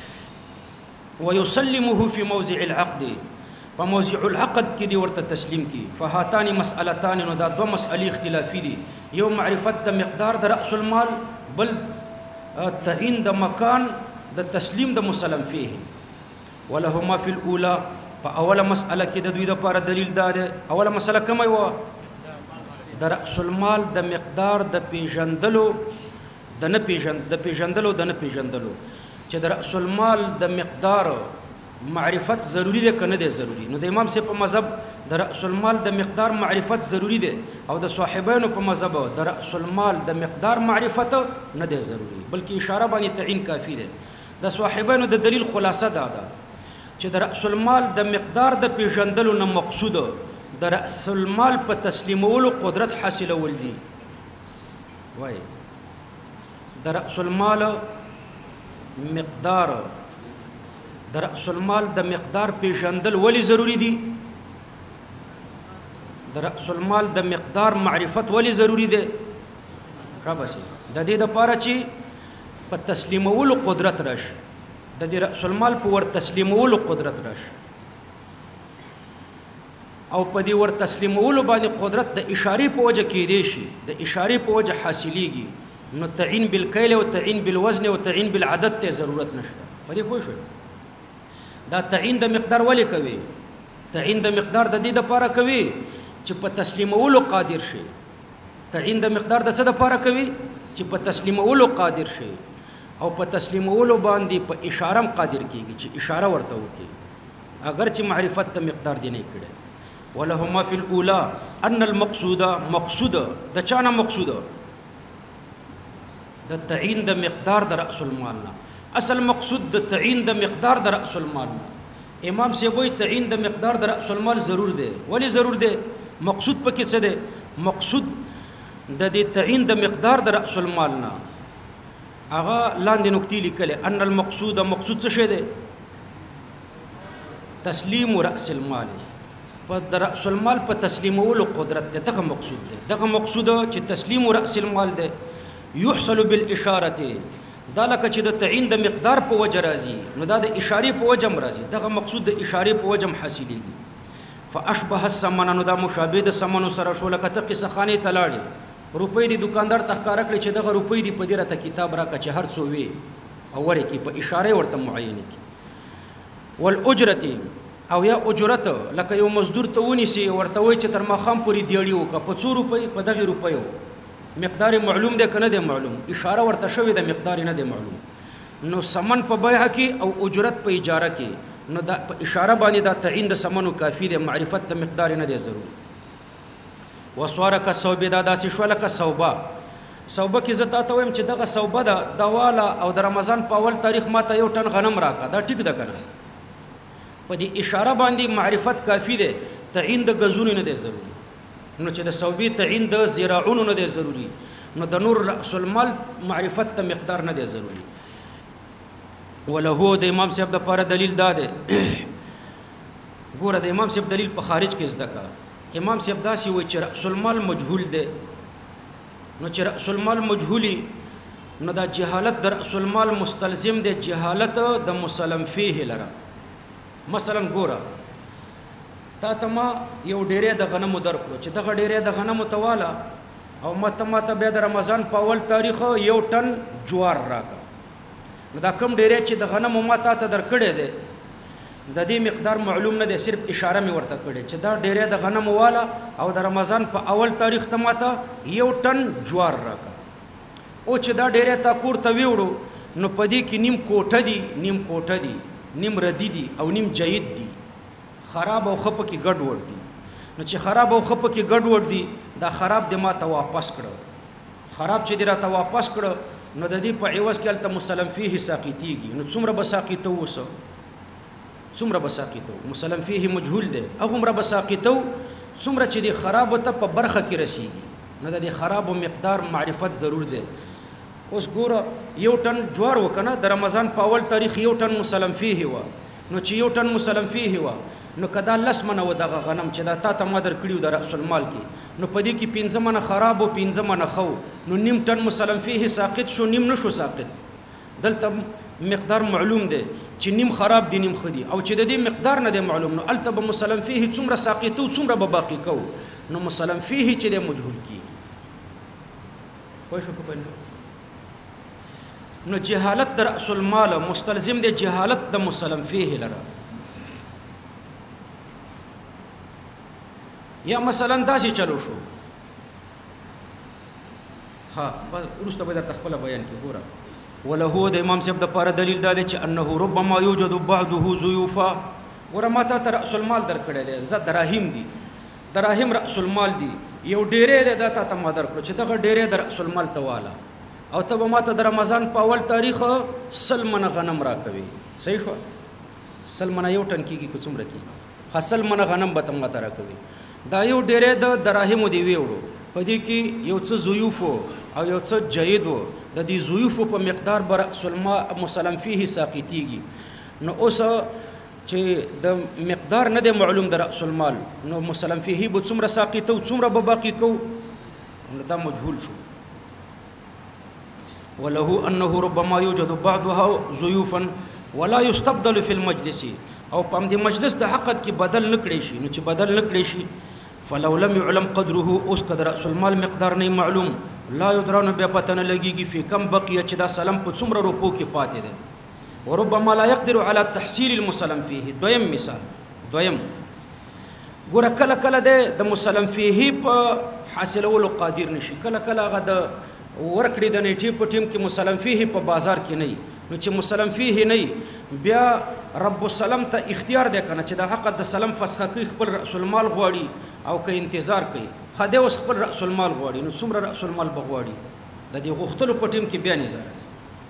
ويسلمه في موضع العقد، په موضع العقد کې دی ورته تسلیم کی. فهاتان مسألتان، نو دا دوه مسئلې اختلافي دي، یو معرفت د مقدار د رأس المال، بل تعین د مکان د تسلیم د مسلم فيه. ولهما في الاولى، په اوله مسأله کې د دوی لپاره دلیل ده. اوله مسأله کومه و؟ د رأس المال د مقدار د پیژندلو د نه پیژندلو چې د رأس المال د مقدار معرفت ضروری ده کنه ده ضروری. نو د امام سے په مذهب د رأس المال د مقدار معرفت ضروری ده، او د صاحبانو په مذهب د رأس المال د مقدار معرفت نه ده ضروری، بلکې اشاره باندې تعین کافی ده. د صاحبانو د دلیل خلاصه ده چې د رأس المال د مقدار د پیژندلو نه مقصود د رأس المال په تسلیمولو قدرت حاصلول دي. وای د رأس المال مقدار، د رأس المال د مقدار پیژندل ولی ضروری دي؟ د رأس المال د مقدار معرفت ولی ضروری ده؟ را بسی د دې لپاره چې په تسلیمولو قدرت راشي، د دې رأس المال په ور تسلیمولو قدرت راشي، او په دې ور تسلیمولو باندې قدرت د اشارې په وجه کې دی شي، د اشارې په وجه حاصلېږي. نو تعین بالکیل او تعین بالوزن او تعین بالعدد ته ضرورت نشته. په دې پوه شئ؟ دا تعین د مقدار ولې کوي؟ تعین د مقدار د دې لپاره کوي چې په تسلیمولو قادر شي. تعین د مقدار د څه لپاره کوي؟ چې په تسلیمولو قادر شي، او په تسلیمولو باندې په اشاره قادر کیږي چې اشاره ورته وکړي، اگر چې معرفت د مقدار دی نه کړي. ولهما فی الاولى ان المقصود، مقصود د چانه مقصود د تعین د مقدار د رأس المال نه، اصل مقصود د تعین د مقدار د رأس المال نه. امام سی وایي تعین د مقدار د رأس المال ضرور دی. ولی ضرور دی؟ مقصود پکې څه دی؟ مقصود د دې تعین د مقدار د رأس المال نه هغه لاندې نکتې لیکلې، ان المقصود، مقصود څه شی دی؟ تسلیم رأس المال، په د رأس المال په تسلیمولو قدرت دی، دغه مقصود دی. دغه مقصود چې تسلیم رأس المال دی، یحصل بالاشاره، دا لکه چې د تعین د مقدار په وجه راځي، نو دا د اشارې په وجه راځي، دغه مقصود د اشارې په وجه حاصلېږي. فاشبه الثمن، نو دا مشابه د ثمن سره شو، لکه ته قصه خانه ته لاړې، روپۍ دی دکاندار تخکاره کړي چې دغه روپۍ دی په دې راته کتاب راکړه چې هر څو وي او ورې کې په اشاره ورته معینه کی. والاجرته، او یا اجرت، لکه یو مزدور ته ونیسي ورته وایي چې تر ماښام پورې دیاړي وکړه په 100 روپۍ، په دغه روپیو مقدار معلوم دی کنه دی معلوم، اشاره ورته شوی د مقدار نه دی معلوم. نو ثمن په بیع کې او اجرت په اجاره کې، نو دا په اشاره باندې دا تعین د ثمنو کافی دی، معرفت د مقدار نه دی ضروري. وسواره کا صوبه دا داسې شو لکه صوبه کې زه تاسو وایم چې دغه صوبه د والا او د رمضان په اول تاریخ ماته یو ټن غنم راکا دا ټیک ده کنه په دې اشاره باندې معرفت کافی ده تعین د غزونو نه دی ضروری نو چې د صوبې تعین د زراعونو نه دی ضروری نو د نور رأس المال معرفت ته مقدار نه دی ضروری وله د امام صاحب د پاره دلیل دا ده ګوره د امام صاحب دلیل په خارج کې زده کا امام صاحب داسي وایي چې رأس المال مجهول ده نو چې رأس المال مجهولي نو دا جهالت در رأس المال مستلزم ده جهالت د مسلم فيه لره مثلا ګوره تا ته ما یو ډیره د غنمو درکړو چې دغه ډیره د غنمو تواله او ماته بیا د رمضان په اول تاریخ یو ټن جوار راکا نو دا کم ډیره چې د غنمو ما ته درکړې ده د دې مقدار معلوم نه ده صرف اشاره می ورته کړې چې دا ډیره د غنمو والا او د رمضان په اول تاریخ ته ماته یو ټن جوار راکا او چې دا ډیره تا کور ته ویوړو نو پدې کې نیم کوټه دي نیم ردی دي او نیم جید دي خراب او خپ کې ګډ وډ دي نو چې خراب او خپ کې ګډ وډ دي دا خراب د ما ته واپس کړو خراب چې دی را ته واپس کړو نو د دې په عوض کې الته مسلم فيه ساقطيږي نو څومره بساقيته وسو څومره بساقيته مسلم فيه مجهول دی هغه بساقيته څومره چې دی خراب ته په برخه کې رسیږي نو د دې خراب مقدار معرفت ضرور دی اوس ګوره یو ټن جوار وکنه د رمضان په اول تاریخ یو ټن مسلم فيه و نو چې یو ټن مسلم فيه و نو کدا لس منه و دغه غنم چې دا تا ته مادر کړیو د رأس المال کې نو پدې کې 15 منه خراب او 15 منه خو نو نیم ټن مسلم فيه ساقط شو نیم نشو ساقط دلته مقدار معلوم دی چې نیم خراب دی نیم خدي او چې د دې مقدار نه دی معلوم نو الته به مسلم فيه څومره ساقط او څومره به باقی کو نو مسلم فيه چې د مجهول کی پوه شو په نو جهالت در رأس المال مستلزم دی جهالت د مسلم فيه لره یا مثلا داسې چلو شو ها بس ورسته به درته خپل بیان کې ګوره وله د امام صاحب د پاره دلیل دا دی چې انه ربما يوجد بعضه ضيوفا ورماته تر رأس المال درکړی دی ز دراهم دي دراهم رأس المال دي یو ډیره ده د تا مادر کړو چې دغه ډیره د رأس المال تواله او ته به ماته د رمضان په اول تاریخ سلمنه غنم راکوي صحیح شو سلمنه یو ټن کېږي که څومره کېږي سلمنه غنم به ته ماته راکوي دا یو ډیره د دراهمو دی ویوړو په دې کې یو څه ضیوفو او یو څه جید وو د دې ضیوفو په مقدار بر مسلم فيه ساقطيږي نو اوس چې د مقدار نه دی معلوم د رأس المال نو مسلم فيه به څومره ساقطه او څومره به باقی کو نو دا مجهول شو وله انه ربما يوجد بعضها ضيوفا ولا يستبدل في المجلس او په دې مجلس د حقت کې بدل نکړي شي نو چې بدل نکړي شي فلو لم يعلم قدره اوس قدر رأس المال مقدار نه معلوم لا يدران بیا پته نه لګيږي في کم بقيه چې دا سلام په څومره روپو کې پاتې ده وربما لا يقدر على تحصيل المسلم فيه دویم مثال دویم ګوره کله کله د مسلم فيه په حاصلولو قادر نشي کله کله هغه د ورکړې د نیټې په ټیم کې مسلم فيه په بازار کې نه نو چې مسلم فيه نه بیا رب السلام ته اختیار دی کنه چې د حق د سلام فسخه کوي خپل رأس المال غواړي او که انتظار کوي خدای اوس خپل رأس المال غواړي نو څومره رأس المال بغواړي د دې غوښتلو په ټیم کې بیا نظر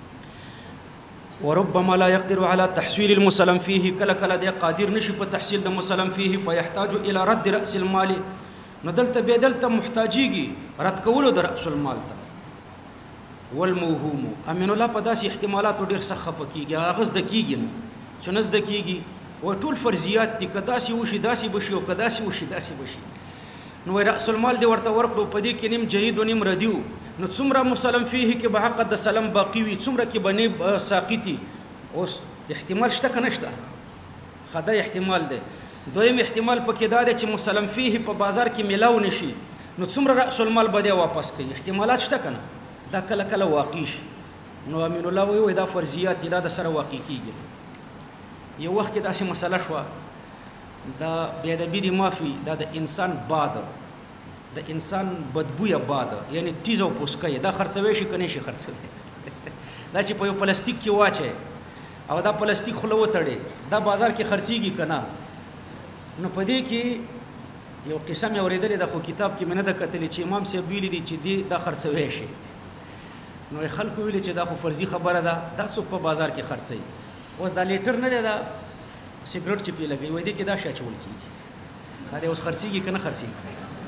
وربما لا يقدر على تحصيل المسلم فيه کله کله دی قادر نشي په تحصيل د مسلم فيه فيحتاج الى رد رأس المال نو دلته به دلته محتاجيږي رد کولو د رأس المال ته والموهوم امن الله په داسې احتمالات ډیر سخت فکیږي هغه زده کیږي نه چې نه زده کیږي او ټول فرضیات دي کداسي وشي داسي بشي او کداسي وشي داسي بشي نو رأس المال دی ورته ورکړو په دې کې نیم جهید او نیم ردیو نو څومره مسلم فيه کې به حق د سلام باقی وي څومره کې بنې ساقطي اوس احتمال شته کنه شته خدای احتمال دی دویم احتمال پکې دا دی چې مسلم فيه په بازار کې ملاو نشي نو څومره رأس المال به واپس کوي احتمالات شته کنه دا کله کله واقع شي نو امین الله وی دا فرضیات دا د سره واقع کیږي یو وخت داسې مسله شو دا بیا د بيدی مافي دا د انسان باد د انسان بدبویا باد یعنی تیزو پوسکای دا خرڅوي شي کني شي خرڅوي دا چې په یو پلاستیک کې واچي او دا پلاستیک خلوه تړي دا بازار کې خرڅيږي کنه نو پدې کې یو قصه مې اورېدلې ده خو کتاب کې مې نه ده کتلې چې امام صاحب ویلي دي چې دی دا خرڅوی شي نو خلکو ویلي چې دا خو فرضي خبره ده دا څوک په بازار کې خرڅوي اوس دا لیټر نه دی دا سیګریټ چې پې لګوي وایي دی کې دا شی اچول کېږي دا دی اوس خرڅېږي که نه خرڅېږي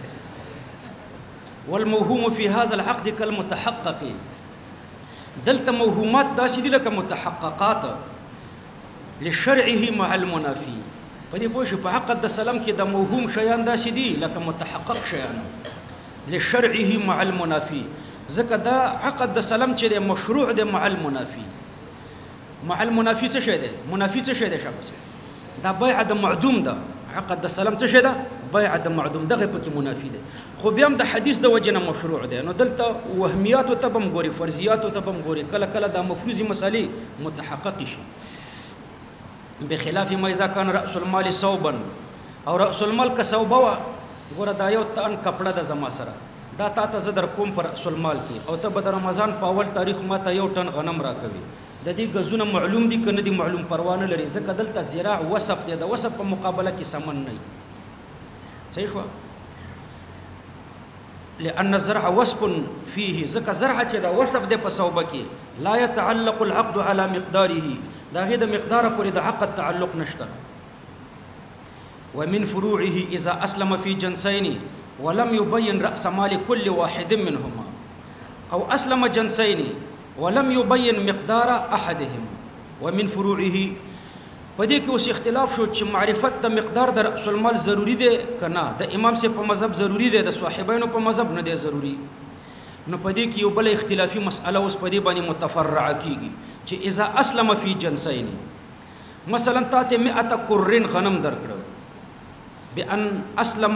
والموهوم في هذا العقد كالمتحقق دلته موهومات داسې دي لکه متحققات لشرعه مع المنافي په دې پوه شو په عقد د سلام کې د موهوم شیان داسې دي لکه متحقق شیان لشرعه مع المنافي ځکه دا عقد د سلام چې دی مشروع دی مع المنافي مع المنافي څه شی دی منافي څه شی دی شابه دا بیع د معدوم ده عقد د سلام څه شی ده بیع د معدوم دغه پکې منافي دی خو بیا هم د حدیث د وجه نه مشروع دی نو دلته وهمیاتو ته به هم ګوري فرضیاتو ته به هم ګوري کله کله دا مفروضي مسالې متحقق شي بخلاف ما اذا كان راس المال صوبا او راس المال که صوبه وا ګوره دا یو تن کپړه د زما سره دا تا ته زه در کوم پر راس المال کې او ته به د رمضان په اول تاریخ ما ته یو ټن غنم راکوي د دې غزونه معلوم دي کنه دي معلوم پروا نه لري ځکه دلته زراع وصف دی د وصف په مقابله کې سمن نه صحیح شو لأن الزرع وصف فيه ځکه زرع چې دا وصف دی په صوبه کې لا يتعلق العقد على مقداره دا غي د مقدار پورې د عقد تعلق نشته ومن فروعه اذا اسلم في جنسين ولم يبين راس مال كل واحد منهما او اسلم جنسين ولم يبين مقدار احدهما ومن فروعه پدې کې اوس اختلاف شو چې معرفت د مقدار د راس المال ضروری دی کنه د امام سے په مذهب ضروری دی د صاحبینو په مذهب نه دی ضروری نو پدې کې یو بل اختلافي مسأله اوس پدې باندې متفرع کیږي چې اذا اسلم فی جنسین مثلا تاته 100 قرن غنم درکړو بان اسلم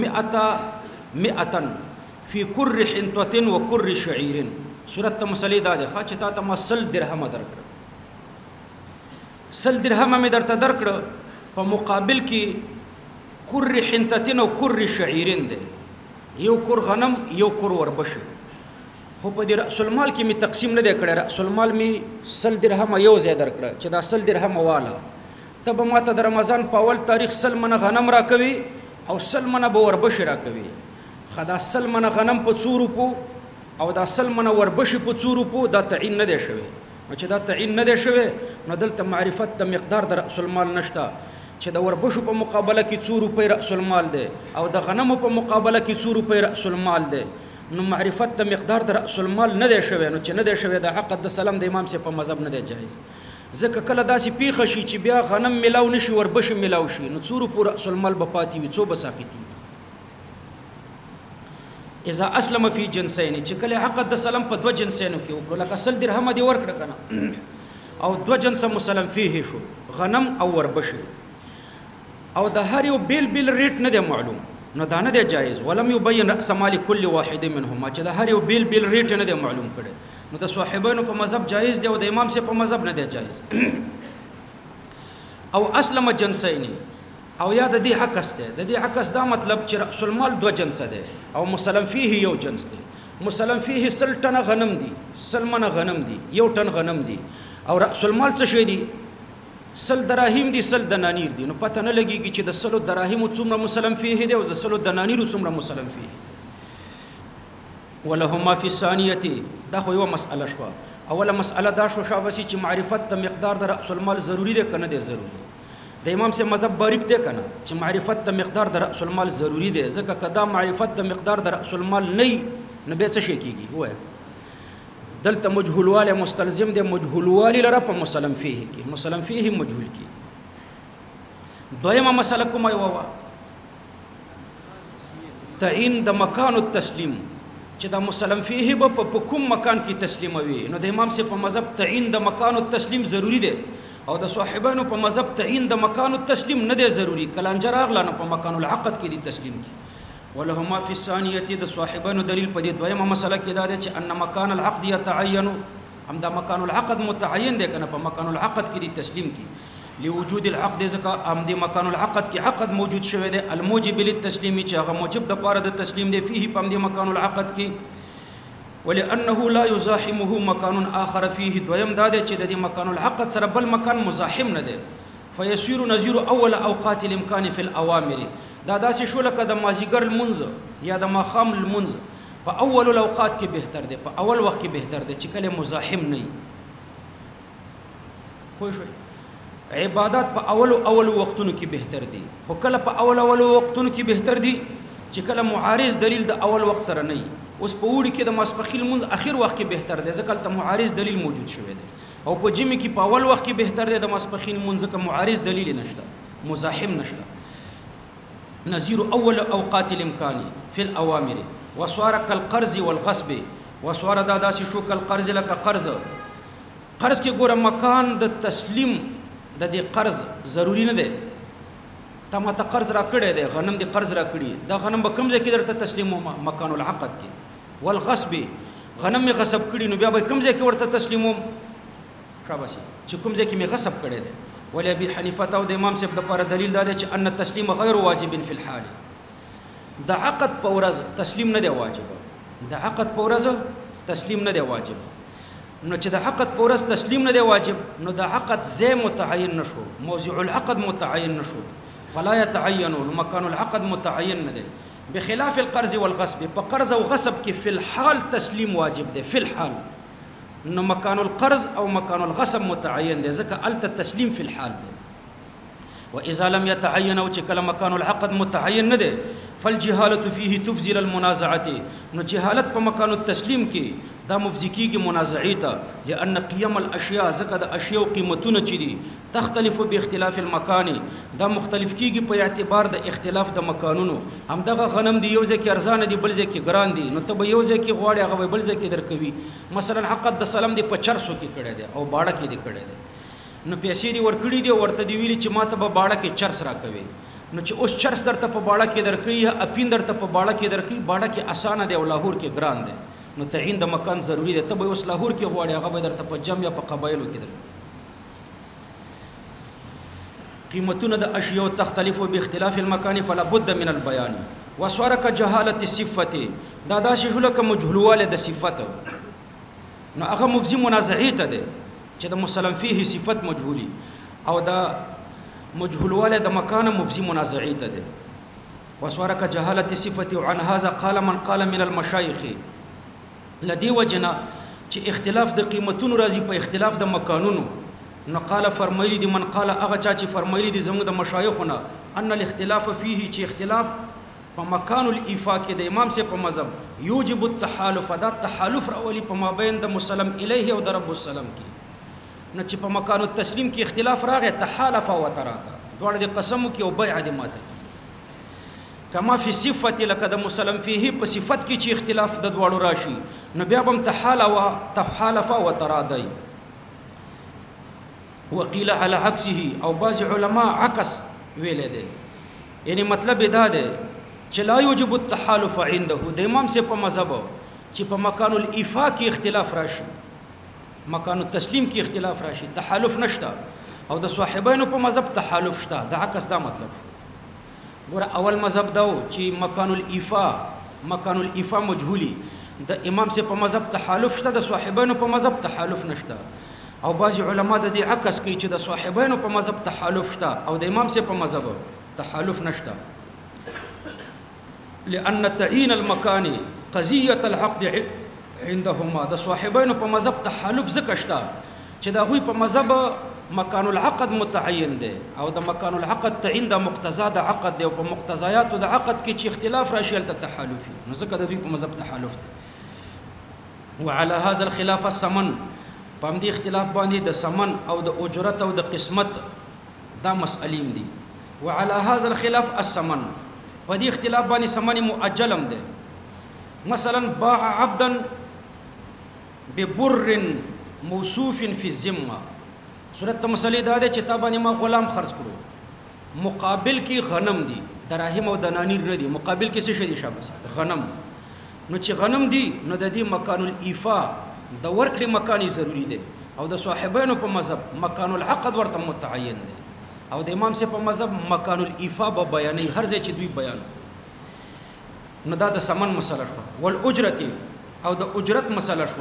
100 فی کر حنطه و کر شعیر صورت مسلې دا ده چې تاته ما 100 درهم درکړو 100 درهم مې درته درکړو په مقابل کې کر حنطه او کر شعیر ده یو کر غنم یو کر وربشه خو په دې راس المال کې می تقسیم نه دی کړی راس المال می 100 درهم یو ځای درکړه چې دا 100 درهم والا ته به ماته د رمضان په اول تاریخ 100 من غنم راکوي او 100 من به وربش راکوي خدا 100 من غنم په 2 روپو او دا 100 من وربش په 2 روپو دا تعین نه دی شوی نو چې دا تعین نه دی شوی نو دلته معرفت د مقدار د راس المال نشته چې د وربشو په مقابله کې 2 روپۍ راس المال دی او د غنمو په مقابله کې 2 روپۍ راس المال دی نو معرفت د مقدار د راس المال نه دی شوی نو چې نه دی شوی د عقد د سلام د امام سے په مذهب نه دی جایز ځکه کله داسې پیښه شي چې بیا غنم ملاو نشي وربش ملاو شي نو 2 روپۍ راس المال به پاتې وي څو به ساقطي اذا اسلم فی جنسین چې کله عقد د سلام په 2 جنسینو کې وکړو لکه 100 درهم دی ورکړه کنه او 2 جنس مسلم فيه شو غنم او وربش او د هر یو بیل ریټ نه دی معلوم نو دا نه دی جایز ولم يبين راس مال كل واحد منهما چې د هر یو بیل ریټ نه دی معلوم کړي نو د صاحبانو په مذهب جایز دی او د امام سے په مذهب نه دی جایز او اسلم جنسین او یا د دې حق است د دې حق است دا مطلب چې راس المال 2 جنس دی او مسلم فيه یو جنس دی مسلم فيه 100 ټن غنم دی 100 من غنم دی یو ټن غنم دی او راس المال څه شي دی 100 دراهم دي 100 دنانیر دي نو پته نه لګيږي چې د 100 دراهم څومره مسلم فيه دي او د 100 دنانیر څومره مسلم فيه ولهما في الثانيه دا خو یو مسأله شو اوله مسأله دا شو شابسي چې معرفت د مقدار د راس المال ضروری دی کنه دی ضروری د امام سے مذهب باریک دی کنه چې معرفت د مقدار د راس المال ضروری دی ځکه کدا معرفت د مقدار د راس المال نه به څه شي کیږي وای دلته مجهولواله مستلزم دی مجهولوالی لره په مسلم فيه کې مسلم فيه مجهول کې دویمه مسله کومه یو تعین د مکان التسلیم چې دا مسلم فيه په کوم مکان کې تسلیموي نو د امام سے په مذهب تعین د مکان التسلیم ضروری دی او د صاحبانو په مذهب تعین د مکان التسلیم نه دی ضروری کلانجر اغلا نه په مکان العقد کې دی تسلیم کی ولهما في الثانيه د صاحبانو دلیل په دې دویمه مسله کې دا دی چې ان مکان العقد يتعين هم دا مکان العقد متعین دی کنه په مکان العقد کې دی تسلیم کی لوجود العقد ځکه هم د مکان العقد کې عقد موجود شوی دی الموجب للتسلیم چې هغه موجب د پاره د تسلیم دی فيه په د مکان العقد کې ولانه لا يزاحمه مكان اخر فيه دویم دا دی چې د مکان العقد سره بل مکان مزاحم نه دی فيصير نظير اول اوقات الامكان في الاوامر دا داسې شو لکه د مازیګر لمونځ یا د ماښام لمونځ په اول الاوقات کې بهتر دی، په اول وخت کې بهتر دی چې کله مزاحم نه وي. پوه شئ؟ عبادات په اول وختونو کې بهتر دي، خو کله په اول وختونو کې بهتر دي چې کله معارض دلیل د اول وخت سره نه وي. اوس په وړي کې د ماسپخیل لمونځ اخر وخت کې بهتر دی ځکه هلته معارض دلیل موجود شوی دی، او په جمعې کې په اول وخت کې بهتر دی د ماسپخیل لمونځ ځکه معارض دلیل نشته، مزاحم نشته. نظیر اول اوقات الامکان فی الاوامر وصار كالقرض والغصب. وصار دا داسې شو كالقرض لکه قرض. قرض کې ګوره مکان د تسلیم د دې قرض ضروری نه دی. تا ما ته قرض را کړی دی، غنم دې قرض را کړي، دا غنم به کوم ځای کې درته تسلیموم؟ مکان العقد کې. والغصب غنم مې غصب کړي نو بیا به کوم ځای کې ورته تسلیموم؟ شاباسي چې کوم ځای کې مې غصب کړی دی. ولی ابي حنیفه او د امام صاحب لپاره دلیل دا دی چې ان التسلیم غیر واجب فی الحال. د عقد په ورځ تسلیم نه دی واجب، د عقد په ورځ تسلیم نه دی واجب. نو چې د عقد په ورځ تسلیم نه دی واجب نو د عقد ځای متعین نشو، موضوع العقد متعین نشو، فلا يتعين. نو مکان العقد متعین نه دی. بخلاف القرض والغصب، په قرض او غصب کې فی الحال تسلیم واجب دی، فی الحال. نو مکان القرض او مکان الغصب متعین دی ځکه الته تسلیم فی الحال دی. واذا لم يتعين او چې کله مکان العقد متعین نه دی فالجهاله فيه تفزي المنازعه. نو جهالت په مکان التسلیم کې دا مفزي کیږي منازعې ته، لان قيم الاشیاء ځکه د اشیاء قیمتونه چې دي تختلف باختلاف المکان، دا مختلف کیږي په اعتبار د اختلاف د مکانونو. همدغه غنم دی یو ځای کې ارزانه دی بل ځای کې ګران دی، نو ته به یو ځای کې غواړې هغه بل ځای کې درکوي. مثلا عقد د سلام دی په 400 کې کړی دی او باړه کې دی کړی دی، نو پیسې دی ورکړي دی ورته دی ویلي چې ما ته به باړه کې چرس راکوي. نو چې اوس چرس درته په باړه کې درکوي یا اپین درته په باړه کې درکوي، باړه کې اسانه دی او لاهور کې ګران دی، نو تعین د مکان ضروری دی. ته به اوس لاهور کې غواړې هغه به درته په جمع یا په قبایلو کې درکوي. قیمتونه د اشیاء تختلف باختلاف المکان فلا بد من البيان. وصار كجهاله الصفه، دا داسې شو لکه مجهولواله د صفت. نو هغه مفزي منازعې ته دی چې د مسلم فيه صفت مجهولي او دا مجهولواله د مکان مفزي منازعې ته دی. وصار كجهاله الصفه. عن هذا قال من قال من المشايخ، لدی وجنا چې اختلاف د قیمتونو راځي په اختلاف د مکانونو. نو قال فرمایلی دی من قال هغه چا چې فرمایلی دی زموږ د مشایخونه ان الاختلاف فيه چې اختلاف په مکان الایفا کې د امام سے په مذهب یوجب التحالف، دا تحالف راولي په مابین د مسلم الیه او د رب السلام کې. نو چې په مکان التسلیم کې اختلاف راغی تحالف او تراتا دواړه د قسم کې او بیع د ماته کما فی صفت لکه د مسلم فيه په صفت کې چې اختلاف د دواړو راشي نو بیا هم تحالف او ترادای. وقيل على عكسه او بعض علماء عكس ویل دي، یعنی مطلب دا دی چې لا يوجب التحالف عنده د امام سے په مذهب چې په مکان الایفا کې اختلاف راشي، مکان التسلیم کې اختلاف راشي، تحالف نشته، او د صاحبانو په مذهب تحالف شته. د عکس دا مطلب ګوره اول مذهب دا چې مکان الایفا مجهولی، د امام سے په مذهب تحالف شته، د صاحبانو په مذهب تحالف نشته. او بعض علما د دې عکس کوي چې د صاحبانو په مذهب تحالف شته او د امام سے په مذهب تحالف نشته. لأن تعین المکان قضیه العقد عندهما، د صاحبانو په مذهب تحالف ځکه شته چې د هغوی په مذهب مکان العقد متعین دی او د مکان العقد تعین د مقتضا د عقد دی، او په مقتضیات د عقد کې چې اختلاف راشي هلته تحالف وي، نو ځکه د دوی په مذهب تحالف دی. وعلى هذا الخلاف الثمن، په همدې اختلاف باندې د ثمن او د اجرت او د قسمت دا مسئلیم دي. وعلى هذا الخلاف الثمن، په دې اختلاف باندې ثمن مؤجلم دی. مثلا باع عبدا ببر موصوف فی الذمه، صورت مسلې دا ده چې تا باندې ما غلام خرج کړو، مقابل کې غنم دي، دراهم او دنانیر نه دي، مقابل کې څه شي دي؟ شابه غنم. نو چې غنم دي نو د دې مکان الایفا د ورکړې مکانی ضروری دی، او د صاحبانو په مذهب مکان العقد ورته متعین دی، او د امام سے په مذهب مکان الایفا به بیانې هر ځای چې دوی بیان. نو دا د ثمن مسله شو. والاجرت، او د اجرت مسله شو.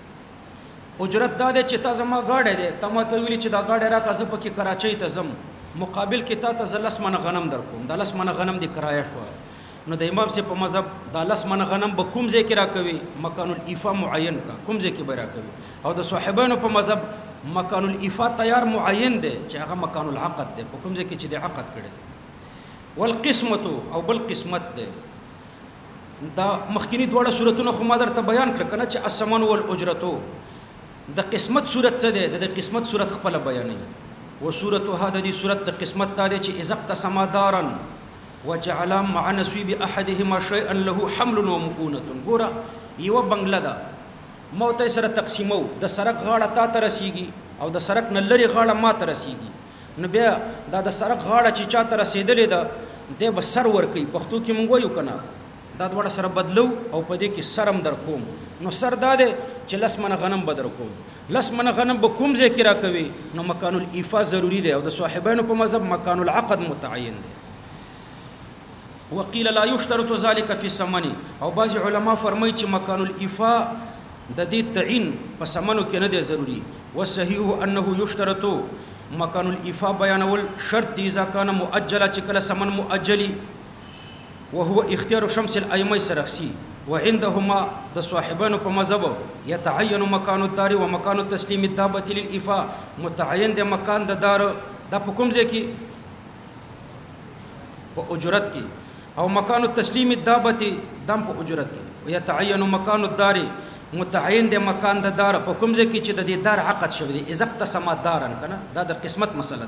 اجرت دا دی چې تا زما گاډی دی، تا ما ته ویلي چې دا گاډی راکړه زه پکې کراچۍ ته ځم، مقابل کې تا ته زلس من غنم در کوم د لس من غنم دی کرایه شو نو د امام سے په مذهب د لس من غنم به کوم ځای کې را کوي مکان الایفا معین کا کوم ځای کې به را کوي او د صاحبانو په مذهب مکان الایفا تیار معین دی چې هغه مکان العقد دی په کوم ځای کې چې د عقد کړي والقسمه او بل قسمت دی دا مخکینی دواړه صورتونه خو ما درته بیان کړ کنه چې الثمن والاجرتو د قسمت صورت څه دی د قسمت صورت خپل بیانې و صورت هدا دی صورت د قسمت ته چې ازقت سمادارا وجعل مع نصيب احدهما شيئا له حمل ومؤونه ګوره یو بنگله ده موت سره تقسیمو د سرک غاړه تا ته رسیږي او د سرک نه لري غاړه ما ته رسیږي نو بیا دا د سرک غاړه چې چا ته رسیدلې ده د بسر ور کوي پښتو کې مونږ وایو کنه دا دوړه سره بدلو او په دې کې سرم در کوم نو سر داده چې لس من غنم بدر کوم لس من غنم به کوم ځای کې را کوي نو مکان الایفا ضروری دی او د صاحبانو په مذهب مکان العقد متعین دی وقيل لا يشترط ذلك في الثمن او بعض علما فرمایي چې مکان الایفا د دې تعین په ثمنو کې نه دی ضروری والصحيح انه يشترط مکان الایفا بیانول شرط اذا كان مؤجلا چې کله ثمن مؤجلی وهو اختيار شمس الائمه سرخسي وعندهما د صاحبانو په مذهب يتعين مكان الدار ومكان التسليم الدابه للإفاء متعين د مکان د دار د حکم ځکه په اجرت کې او مکان التسليم الدابه دم په اجرت کې ويتعين مكان الدار متعين د مکان د دار په کوم ځکه چې د دې دار عقد شوی دی ازقت سما دارن کنه دا د قسمت مسله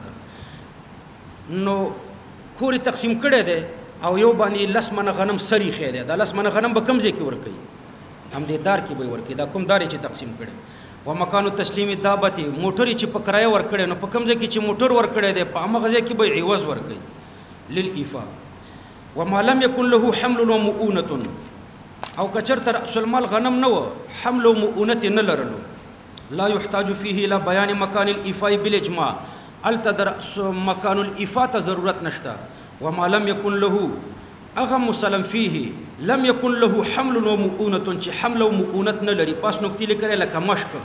ده نو کوري تقسیم کړي دي او یو باندې لس من غنم سری خیره دا لس من غنم به کم ځای کې ور کوي هم دې دار کې به ور کوي دا کوم دار چې تقسیم کړي و مکان التسلیم الدابه موټر چې په کرایه ور کړي نو په کم ځای کې چې موټر ور کړي دی په هغه ځای کې به عوض ور کوي للإفاء وما لم يكن له حمل ومؤونه او کچرته رأس المال غنم نو حمل ومؤونه نه لرلو لا يحتاج فيه الى بيان مكان الإفاء بالاجماع التدر مكان الإفاء ضرورت نشتا وما لم يكن له اغم مسلم فيه لم يكن له حمل ومؤونه چې حمل او مؤونه نه لري پاس نقطې لیکره لکه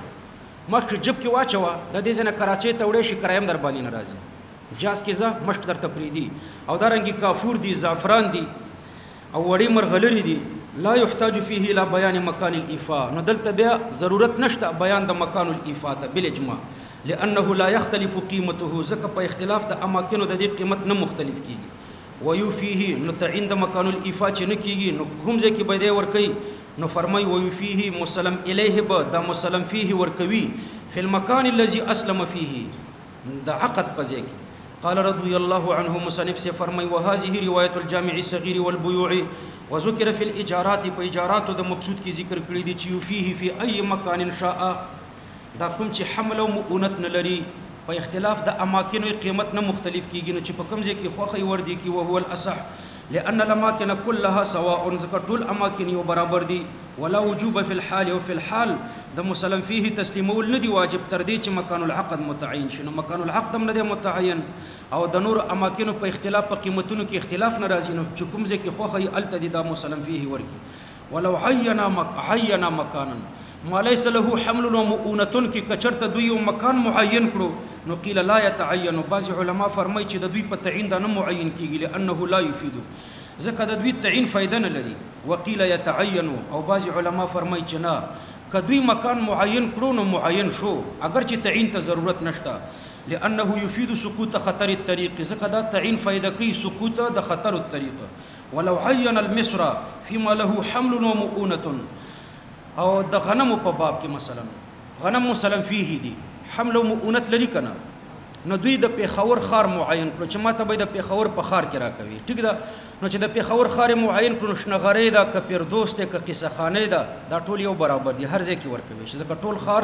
مشک جب کې واچوا د دې ځنه کراچۍ ته وړې شي کرایم در باندې ناراضي جاز کې ځه مشک در تپریدي او دارنګي کافور دي زعفران دي او وړي مرغلري دي لا يحتاج فيه الى بيان مكان الإفاء نو دلته بیا ضرورت نشته بیان د مکان الإفاء ته بالاجماع لانه لا يختلف قيمته زکه په اختلاف د اماکنو د دې قیمت نه مختلف کیږي ويفيه نو تعین د مکان الإفاء چې نه کیږي نو کوم ځای کې به دی ور کوي نو فرمای ويفيه مسلم الیه به د مسلم فيه ور کوي فی المکان الذي اسلم فيه د عقد پځای کې قال رضي الله عنه مصنف سے فرمای وهذه روایت الجامع الصغير والبيوع وذكر في الاجارات په اجارات د مقصود کې ذکر کړی دي چې يفيه في اي مکان شاء دا کوم چې حمل او مؤونت نه لري په اختلاف د اماکنو قیمت نه مختلف کیږي نو چې په کوم ځای کې خوخي ور دي کې او هو الاصح لان الاماكن كلها سواء ذکر ټول اماکن یو برابر دي ولا وجوب في الحال او في الحال د مسلم فيه تسلیمول نه دی واجب تر دې چې مکان العقد متعین شنو مکان العقد هم نه دی متعین او د نور اماکنو په اختلاف په قیمتونو کې اختلاف ناراضي نو چې کوم ځای کې خوخي التدي د مسلم فيه ورکی ولو عینا مکانا ما ليس له حمل ومؤونه کی کچرته دوی مکان معین کړو نو قیل لا يتعين بعض علما فرمای چې د دوی په تعین دا نه معین کیږي لانه لا يفيد ځکه د دوی تعین فائدہ نه لري وقيل يتعين او بعض علما فرمای چې نه کدوی مکان معین کړو نو معین شو اگر چې تعین ته ضرورت نشته لانه يفيد سقوط خطر الطريق ځکه دا تعین فائدہ کوي سقوط د خطر الطريق ولو عين المصر فيما له حمل ومؤونه او د غنم په باب کې مثلا غنم مسلم فيه دي حمل او مؤونت لري کنه نو دوی د پیښور خار معین کړو چې ماته به د پیښور په خار کې راکوي ټیک ده نو چې د پیښور خار معین کړو شنغری دا ک پیر دوست ک قصه خانه دا ټول یو برابر دي هر ځای کې ورکوي چې ځکه ټول خار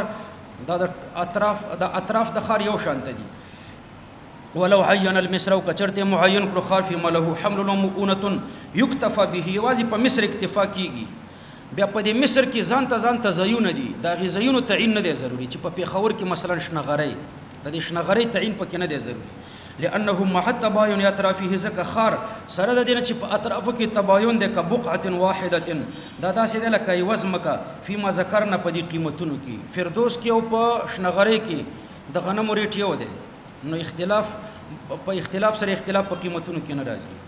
د اطراف د خار یو شانت دي ولو عين المصر او کچرته معین کړو خار فی مله حمل و مؤونه یکتفى به واځي په مصر اکتفا کیږي بیا په دې مصر کې ځان تزیون دي دا غزیون تعین نه دی ضروری چې په پیښور کې مثلا شنغری د دې شنغری تعین پکې نه دی ضروری لانه مع التباين اطرافه زکه خار سره د دې چې په اطرافو کې تباين د کبقعه واحده دا داسې د لکه وزمکه فيما ذکرنا په دې قیمتونو کې فردوس کې او په شنغری کې د غنمو ریټ یو دی نو اختلاف په اختلاف سره اختلاف په قیمتونو کې نه راځي